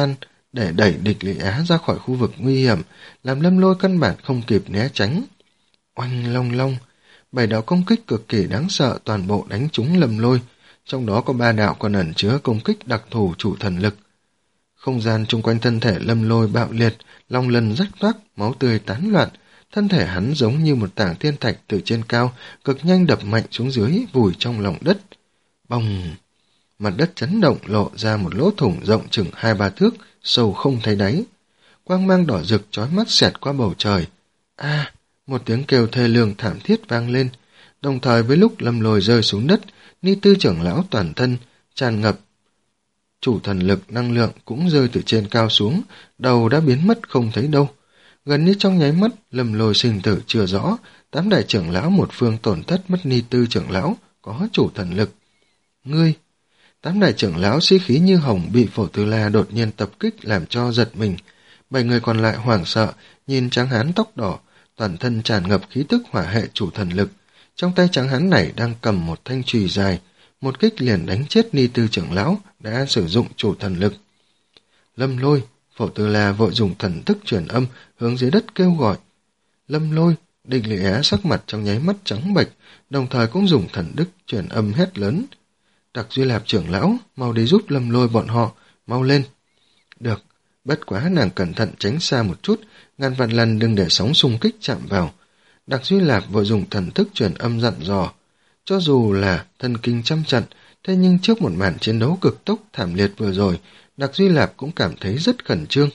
A: để đẩy địch Lý Á ra khỏi khu vực nguy hiểm, làm Lâm Lôi căn bản không kịp né tránh. Oanh long long, bảy đạo công kích cực kỳ đáng sợ toàn bộ đánh trúng Lâm Lôi, trong đó có ba đạo còn ẩn chứa công kích đặc thù chủ thần lực. Không gian chung quanh thân thể Lâm Lôi bạo liệt, long lân rách toác, máu tươi tán loạn, thân thể hắn giống như một tảng thiên thạch từ trên cao, cực nhanh đập mạnh xuống dưới, vùi trong lòng đất. Bong! Mặt đất chấn động lộ ra một lỗ thủng rộng chừng hai ba thước, sâu không thấy đáy. Quang mang đỏ rực chói mắt xẹt qua bầu trời. A! Một tiếng kêu thê lương thảm thiết vang lên. Đồng thời với lúc Lâm Lôi rơi xuống đất, Ni Tư trưởng lão toàn thân tràn ngập chủ thần lực năng lượng cũng rơi từ trên cao xuống, đầu đã biến mất không thấy đâu. Gần như trong nháy mắt, Lâm Lôi sinh tử chưa rõ, tám đại trưởng lão một phương tổn thất mất Ni Tư trưởng lão có chủ thần lực. Ngươi! Tám đại trưởng lão sĩ khí như hồng bị Phổ Tư La đột nhiên tập kích làm cho giật mình. Bảy người còn lại hoảng sợ, nhìn tráng hán tóc đỏ, toàn thân tràn ngập khí tức hỏa hệ chủ thần lực. Trong tay tráng hán này đang cầm một thanh chùy dài, một kích liền đánh chết Ni Tư trưởng lão đã sử dụng chủ thần lực. Lâm Lôi! Phổ Tư La vội dùng thần thức truyền âm hướng dưới đất kêu gọi. Lâm Lôi! Địch Lệ Á sắc mặt trong nháy mắt trắng bệch, đồng thời cũng dùng thần thức truyền âm hét lớn. Đặc Duy Lạp trưởng lão, mau đi giúp Lâm Lôi bọn họ, mau lên. Được, bất quá nàng cẩn thận tránh xa một chút, ngàn vạn lần đừng để sóng xung kích chạm vào. Đặc Duy Lạp vội dùng thần thức truyền âm dặn dò. Cho dù là thần kinh trăm trận, thế nhưng trước một màn chiến đấu cực tốc thảm liệt vừa rồi, Đặc Duy Lạp cũng cảm thấy rất khẩn trương.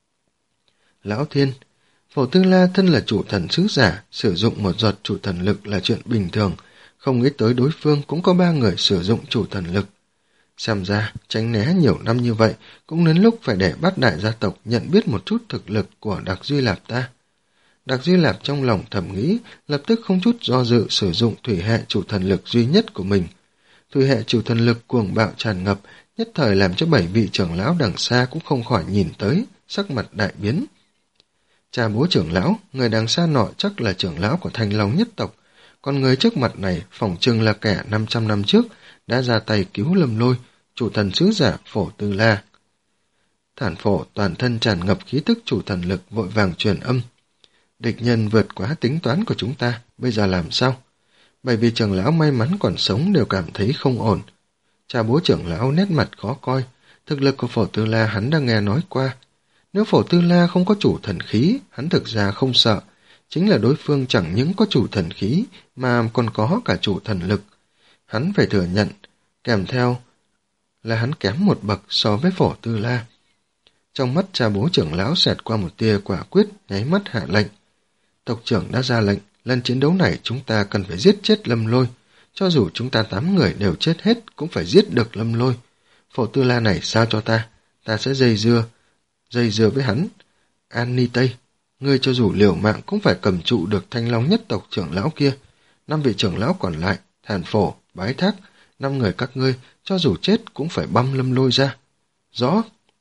A: Lão Thiên! Phổ Tư La thân là chủ thần sứ giả, sử dụng một giọt chủ thần lực là chuyện bình thường, không nghĩ tới đối phương cũng có ba người sử dụng chủ thần lực. Xem ra, tránh né nhiều năm như vậy, cũng đến lúc phải để bát đại gia tộc nhận biết một chút thực lực của Đặc Duy Lạp ta. Đặc Duy Lạp trong lòng thầm nghĩ, lập tức không chút do dự sử dụng thủy hệ chủ thần lực duy nhất của mình. Thủy hệ chủ thần lực cuồng bạo tràn ngập, nhất thời làm cho bảy vị trưởng lão đằng xa cũng không khỏi nhìn tới, sắc mặt đại biến. Cha bố trưởng lão, người đằng xa nọ chắc là trưởng lão của Thanh Long nhất tộc, còn người trước mặt này phỏng chừng là kẻ năm trăm năm trước đã ra tay cứu Lâm Lôi, chủ thần sứ giả Phổ Tư La. Thản Phổ toàn thân tràn ngập khí tức chủ thần lực vội vàng truyền âm. Địch nhân vượt quá tính toán của chúng ta, bây giờ làm sao? Bởi vì trưởng lão may mắn còn sống đều cảm thấy không ổn. Cha bố trưởng lão nét mặt khó coi, thực lực của Phổ Tư La hắn đã nghe nói qua. Nếu Phổ Tư La không có chủ thần khí, hắn thực ra không sợ, chính là đối phương chẳng những có chủ thần khí mà còn có cả chủ thần lực. Hắn phải thừa nhận, kèm theo là hắn kém một bậc so với Phổ Tư La. Trong mắt cha bố trưởng lão xẹt qua một tia quả quyết, nháy mắt hạ lệnh. Tộc trưởng đã ra lệnh, lần chiến đấu này chúng ta cần phải giết chết Lâm Lôi. Cho dù chúng ta tám người đều chết hết, cũng phải giết được Lâm Lôi. Phổ Tư La này sao cho ta, ta sẽ dây dưa, dây dưa với hắn. An Ni Tây, ngươi cho dù liều mạng cũng phải cầm trụ được Thanh Long nhất tộc trưởng lão kia. Năm vị trưởng lão còn lại, Thản Phổ, Bái Thác, năm người các ngươi, cho dù chết cũng phải băm Lâm Lôi ra. Rõ.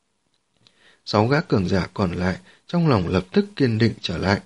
A: Sáu gã cường giả còn lại, trong lòng lập tức kiên định trở lại.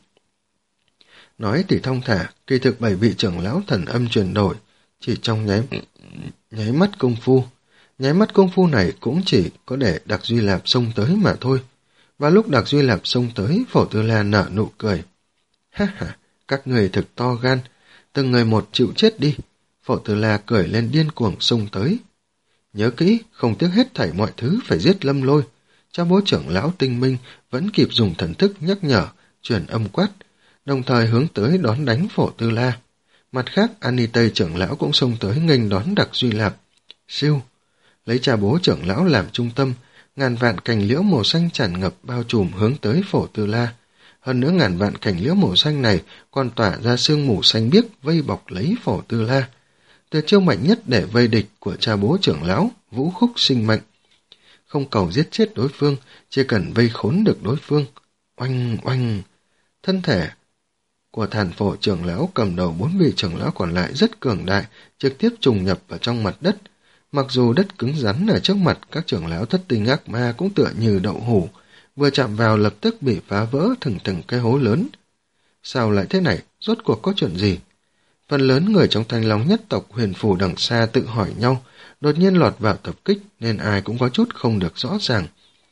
A: Nói thì thông thả, kỳ thực bảy vị trưởng lão thần âm chuyển đổi, chỉ trong nháy, nháy mắt công phu. Nháy mắt công phu này cũng chỉ có để Đặc Duy Lạp xông tới mà thôi. Và lúc Đặc Duy Lạp xông tới, Phổ Tư La nở nụ cười. Ha ha, các người thực to gan, từng người một chịu chết đi. Phổ Tư La cười lên điên cuồng xông tới. Nhớ kỹ, không tiếc hết thảy mọi thứ phải giết Lâm Lôi. Cha bố trưởng lão tinh minh vẫn kịp dùng thần thức nhắc nhở, truyền âm quát, đồng thời hướng tới đón đánh Phổ Tư La. Mặt khác, An Ni Tây trưởng lão cũng xông tới nghênh đón Đặc Duy Lạp. Siêu, lấy cha bố trưởng lão làm trung tâm, ngàn vạn cành liễu màu xanh tràn ngập bao trùm hướng tới Phổ Tư La. Hơn nữa ngàn vạn cành liễu màu xanh này còn tỏa ra sương mù xanh biếc vây bọc lấy Phổ Tư La. Tuyệt chiêu mạnh nhất để vây địch của cha bố trưởng lão, vũ khúc sinh mệnh. Không cầu giết chết đối phương, chỉ cần vây khốn được đối phương. Oanh oanh, thân thể của Thản Phổ trưởng lão cầm đầu bốn vị trưởng lão còn lại rất cường đại, trực tiếp trùng nhập vào trong mặt đất. Mặc dù đất cứng rắn ở trước mặt các trưởng lão thất tinh ác ma cũng tựa như đậu hũ, vừa chạm vào lập tức bị phá vỡ thành từng cái hố lớn. Sao lại thế này? Rốt cuộc có chuyện gì? Phần lớn người trong Thanh Long nhất tộc Huyền Phủ đằng xa tự hỏi nhau, đột nhiên lọt vào tập kích nên ai cũng có chút không được rõ ràng.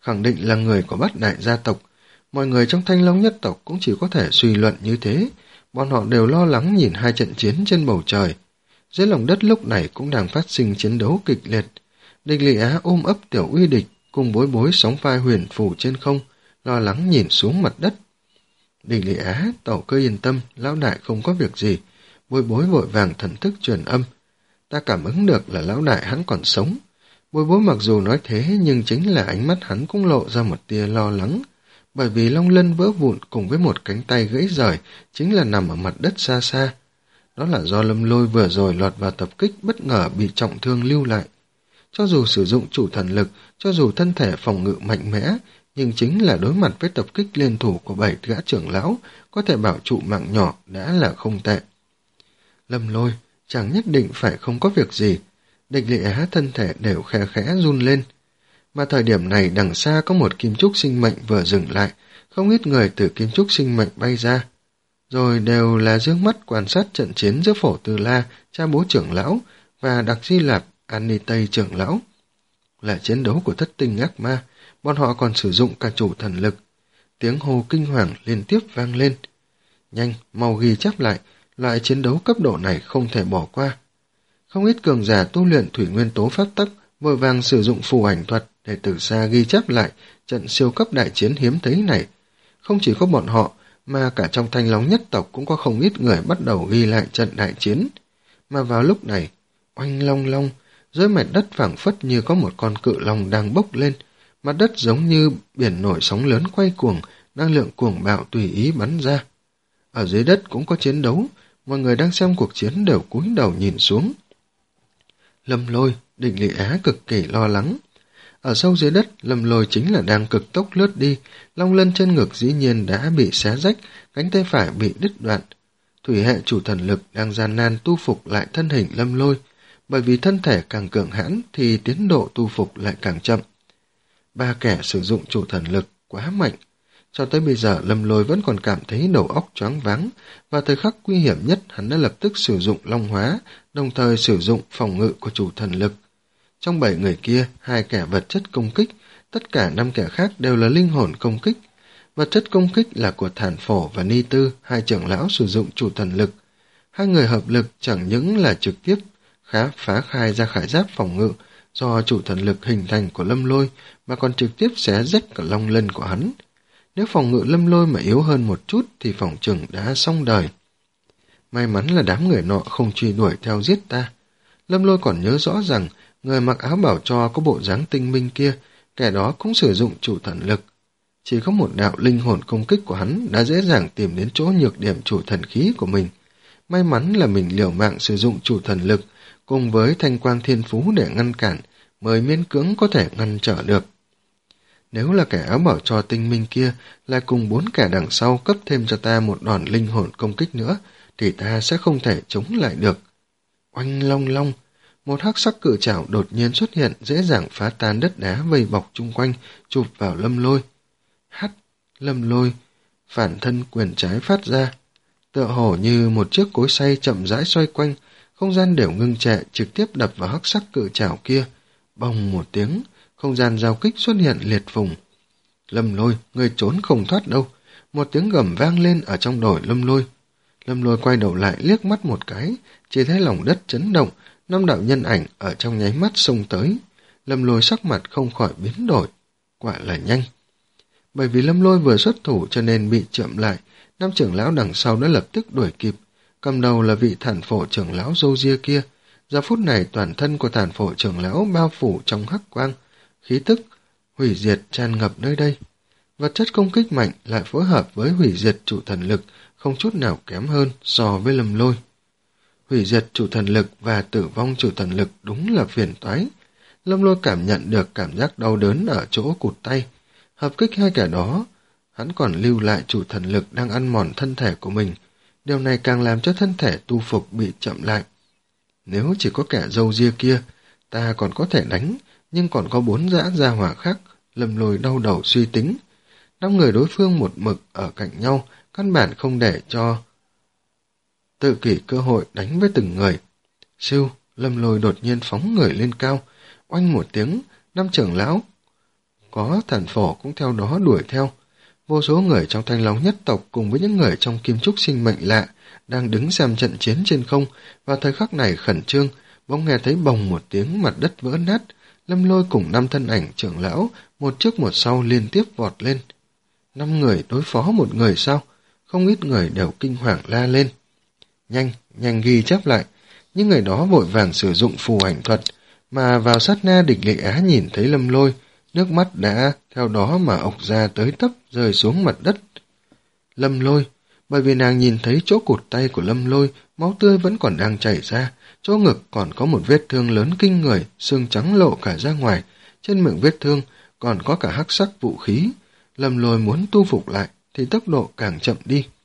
A: khẳng định là người của bát đại gia tộc. Mọi người trong Thanh Long nhất tộc cũng chỉ có thể suy luận như thế, bọn họ đều lo lắng nhìn hai trận chiến trên bầu trời. Dưới lòng đất lúc này cũng đang phát sinh chiến đấu kịch liệt. Địch Lị Á ôm ấp Tiểu Uy Địch, cùng Bối Bối sóng vai huyền phù trên không, lo lắng nhìn xuống mặt đất. Địch Lị Á, tẩu cứ yên tâm, lão đại không có việc gì. Bối Bối vội vàng thần thức truyền âm. Ta cảm ứng được là lão đại hắn còn sống. Bối Bối mặc dù nói thế nhưng chính là ánh mắt hắn cũng lộ ra một tia lo lắng, bởi vì long lân vỡ vụn cùng với một cánh tay gãy rời chính là nằm ở mặt đất xa xa. Đó là do Lâm Lôi vừa rồi lọt vào tập kích bất ngờ bị trọng thương lưu lại. Cho dù sử dụng chủ thần lực, cho dù thân thể phòng ngự mạnh mẽ, nhưng chính là đối mặt với tập kích liên thủ của bảy gã trưởng lão, có thể bảo trụ mạng nhỏ đã là không tệ. Lâm Lôi chẳng nhất định phải không có việc gì. Địch Lị Á thân thể đều khe khẽ run lên. Mà thời điểm này đằng xa có một kim trúc sinh mệnh vừa dừng lại, không ít người từ kim trúc sinh mệnh bay ra. Rồi đều là dương mắt quan sát trận chiến giữa Phổ Tư La, cha bố trưởng lão, và Đặc Di Lạp, An Ni Tây trưởng lão. Là chiến đấu của thất tinh ác ma, bọn họ còn sử dụng cả chủ thần lực. Tiếng hô kinh hoàng liên tiếp vang lên. Nhanh, mau ghi chép lại, loại chiến đấu cấp độ này không thể bỏ qua. Không ít cường giả tu luyện thủy nguyên tố pháp tắc vội vàng sử dụng phù ảnh thuật để từ xa ghi chép lại trận siêu cấp đại chiến hiếm thấy này. Không chỉ có bọn họ, mà cả trong Thanh Long nhất tộc cũng có không ít người bắt đầu ghi lại trận đại chiến. Mà vào lúc này, oanh long long, dưới mặt đất phảng phất như có một con cự long đang bốc lên, mặt đất giống như biển nổi sóng lớn quay cuồng, năng lượng cuồng bạo tùy ý bắn ra. Ở dưới đất cũng có chiến đấu, mọi người đang xem cuộc chiến đều cúi đầu nhìn xuống. Lâm Lôi, Địch Lị Á cực kỳ lo lắng. Ở sâu dưới đất, Lâm Lôi chính là đang cực tốc lướt đi, long lân trên ngực dĩ nhiên đã bị xé rách, cánh tay phải bị đứt đoạn. Thủy hệ chủ thần lực đang gian nan tu phục lại thân hình Lâm Lôi, bởi vì thân thể càng cường hãn thì tiến độ tu phục lại càng chậm. Ba kẻ sử dụng chủ thần lực quá mạnh. Cho tới bây giờ Lâm Lôi vẫn còn cảm thấy đầu óc choáng váng, và thời khắc nguy hiểm nhất hắn đã lập tức sử dụng long hóa, đồng thời sử dụng phòng ngự của chủ thần lực. Trong bảy người kia, hai kẻ vật chất công kích, tất cả năm kẻ khác đều là linh hồn công kích. Vật chất công kích là của Thản Phổ và Ni Tư, hai trưởng lão sử dụng chủ thần lực. Hai người hợp lực chẳng những là trực tiếp khá phá khai ra khải giáp phòng ngự do chủ thần lực hình thành của Lâm Lôi, mà còn trực tiếp xé rách cả long lân của hắn. Nếu phòng ngự Lâm Lôi mà yếu hơn một chút thì phòng chừng đã xong đời. May mắn là đám người nọ không truy đuổi theo giết ta. Lâm Lôi còn nhớ rõ rằng người mặc áo bảo cho có bộ dáng tinh minh kia, kẻ đó cũng sử dụng chủ thần lực. Chỉ có một đạo linh hồn công kích của hắn đã dễ dàng tìm đến chỗ nhược điểm chủ thần khí của mình. May mắn là mình liều mạng sử dụng chủ thần lực cùng với thanh quang thiên phú để ngăn cản, mới miễn cưỡng có thể ngăn trở được. Nếu là kẻ áo bảo cho tinh minh kia lại cùng bốn kẻ đằng sau cấp thêm cho ta một đòn linh hồn công kích nữa, thì ta sẽ không thể chống lại được. Oanh long long, một hắc sắc cự trảo đột nhiên xuất hiện, dễ dàng phá tan đất đá vây bọc chung quanh, chụp vào Lâm Lôi. Hắt, Lâm Lôi, phản thân quyền trái phát ra. Tựa hồ như một chiếc cối xay chậm rãi xoay quanh, không gian đều ngưng trệ, trực tiếp đập vào hắc sắc cự trảo kia. Bồng một tiếng, không gian giao kích xuất hiện liệt vùng. Lâm Lôi, người trốn không thoát đâu. Một tiếng gầm vang lên ở trong đồi Lâm Lôi. Lâm Lôi quay đầu lại liếc mắt một cái, chỉ thấy lòng đất chấn động, năm đạo nhân ảnh ở trong nháy mắt xông tới. Lâm Lôi sắc mặt không khỏi biến đổi. Quả là nhanh. Bởi vì Lâm Lôi vừa xuất thủ cho nên bị chậm lại, năm trưởng lão đằng sau đã lập tức đuổi kịp. Cầm đầu là vị Thản Phổ trưởng lão râu ria kia. Giờ phút này toàn thân của Thản Phổ trưởng lão bao phủ trong hắc quang, khí tức hủy diệt tràn ngập nơi đây. Vật chất công kích mạnh lại phối hợp với hủy diệt chủ thần lực, không chút nào kém hơn so với Lâm Lôi. Hủy diệt chủ thần lực và tử vong chủ thần lực đúng là phiền toái. Lâm Lôi cảm nhận được cảm giác đau đớn ở chỗ cụt tay. Hợp kích hai kẻ đó, hắn còn lưu lại chủ thần lực đang ăn mòn thân thể của mình. Điều này càng làm cho thân thể tu phục bị chậm lại. Nếu chỉ có kẻ râu ria kia, ta còn có thể đánh, nhưng còn có bốn dã gia hỏa khác. Lâm Lôi đau đầu suy tính. Năm người đối phương một mực ở cạnh nhau, căn bản không để cho tự kỷ cơ hội đánh với từng người. Siêu, Lâm Lôi đột nhiên phóng người lên cao, oanh một tiếng, năm trưởng lão có Thản Phổ cũng theo đó đuổi theo. Vô số người trong Thanh Long nhất tộc cùng với những người trong Kim Trúc sinh mệnh lạ đang đứng xem trận chiến trên không, vào thời khắc này khẩn trương, bỗng nghe thấy bồng một tiếng, mặt đất vỡ nát. Lâm Lôi cùng năm thân ảnh trưởng lão, một trước một sau liên tiếp vọt lên. Năm người đối phó một người sao? Không ít người đều kinh hoàng la lên. Nhanh, nhanh ghi chép lại. Những người đó vội vàng sử dụng phù ảnh thuật, mà vào sát na Địch Lệ Á nhìn thấy Lâm Lôi, nước mắt đã theo đó mà ộc ra tới tấp rơi xuống mặt đất. Lâm Lôi, bởi vì nàng nhìn thấy chỗ cụt tay của Lâm Lôi, máu tươi vẫn còn đang chảy ra, chỗ ngực còn có một vết thương lớn kinh người, xương trắng lộ cả ra ngoài, trên miệng vết thương còn có cả hắc sắc vũ khí. Lâm Lôi muốn tu phục lại thì tốc độ càng chậm đi.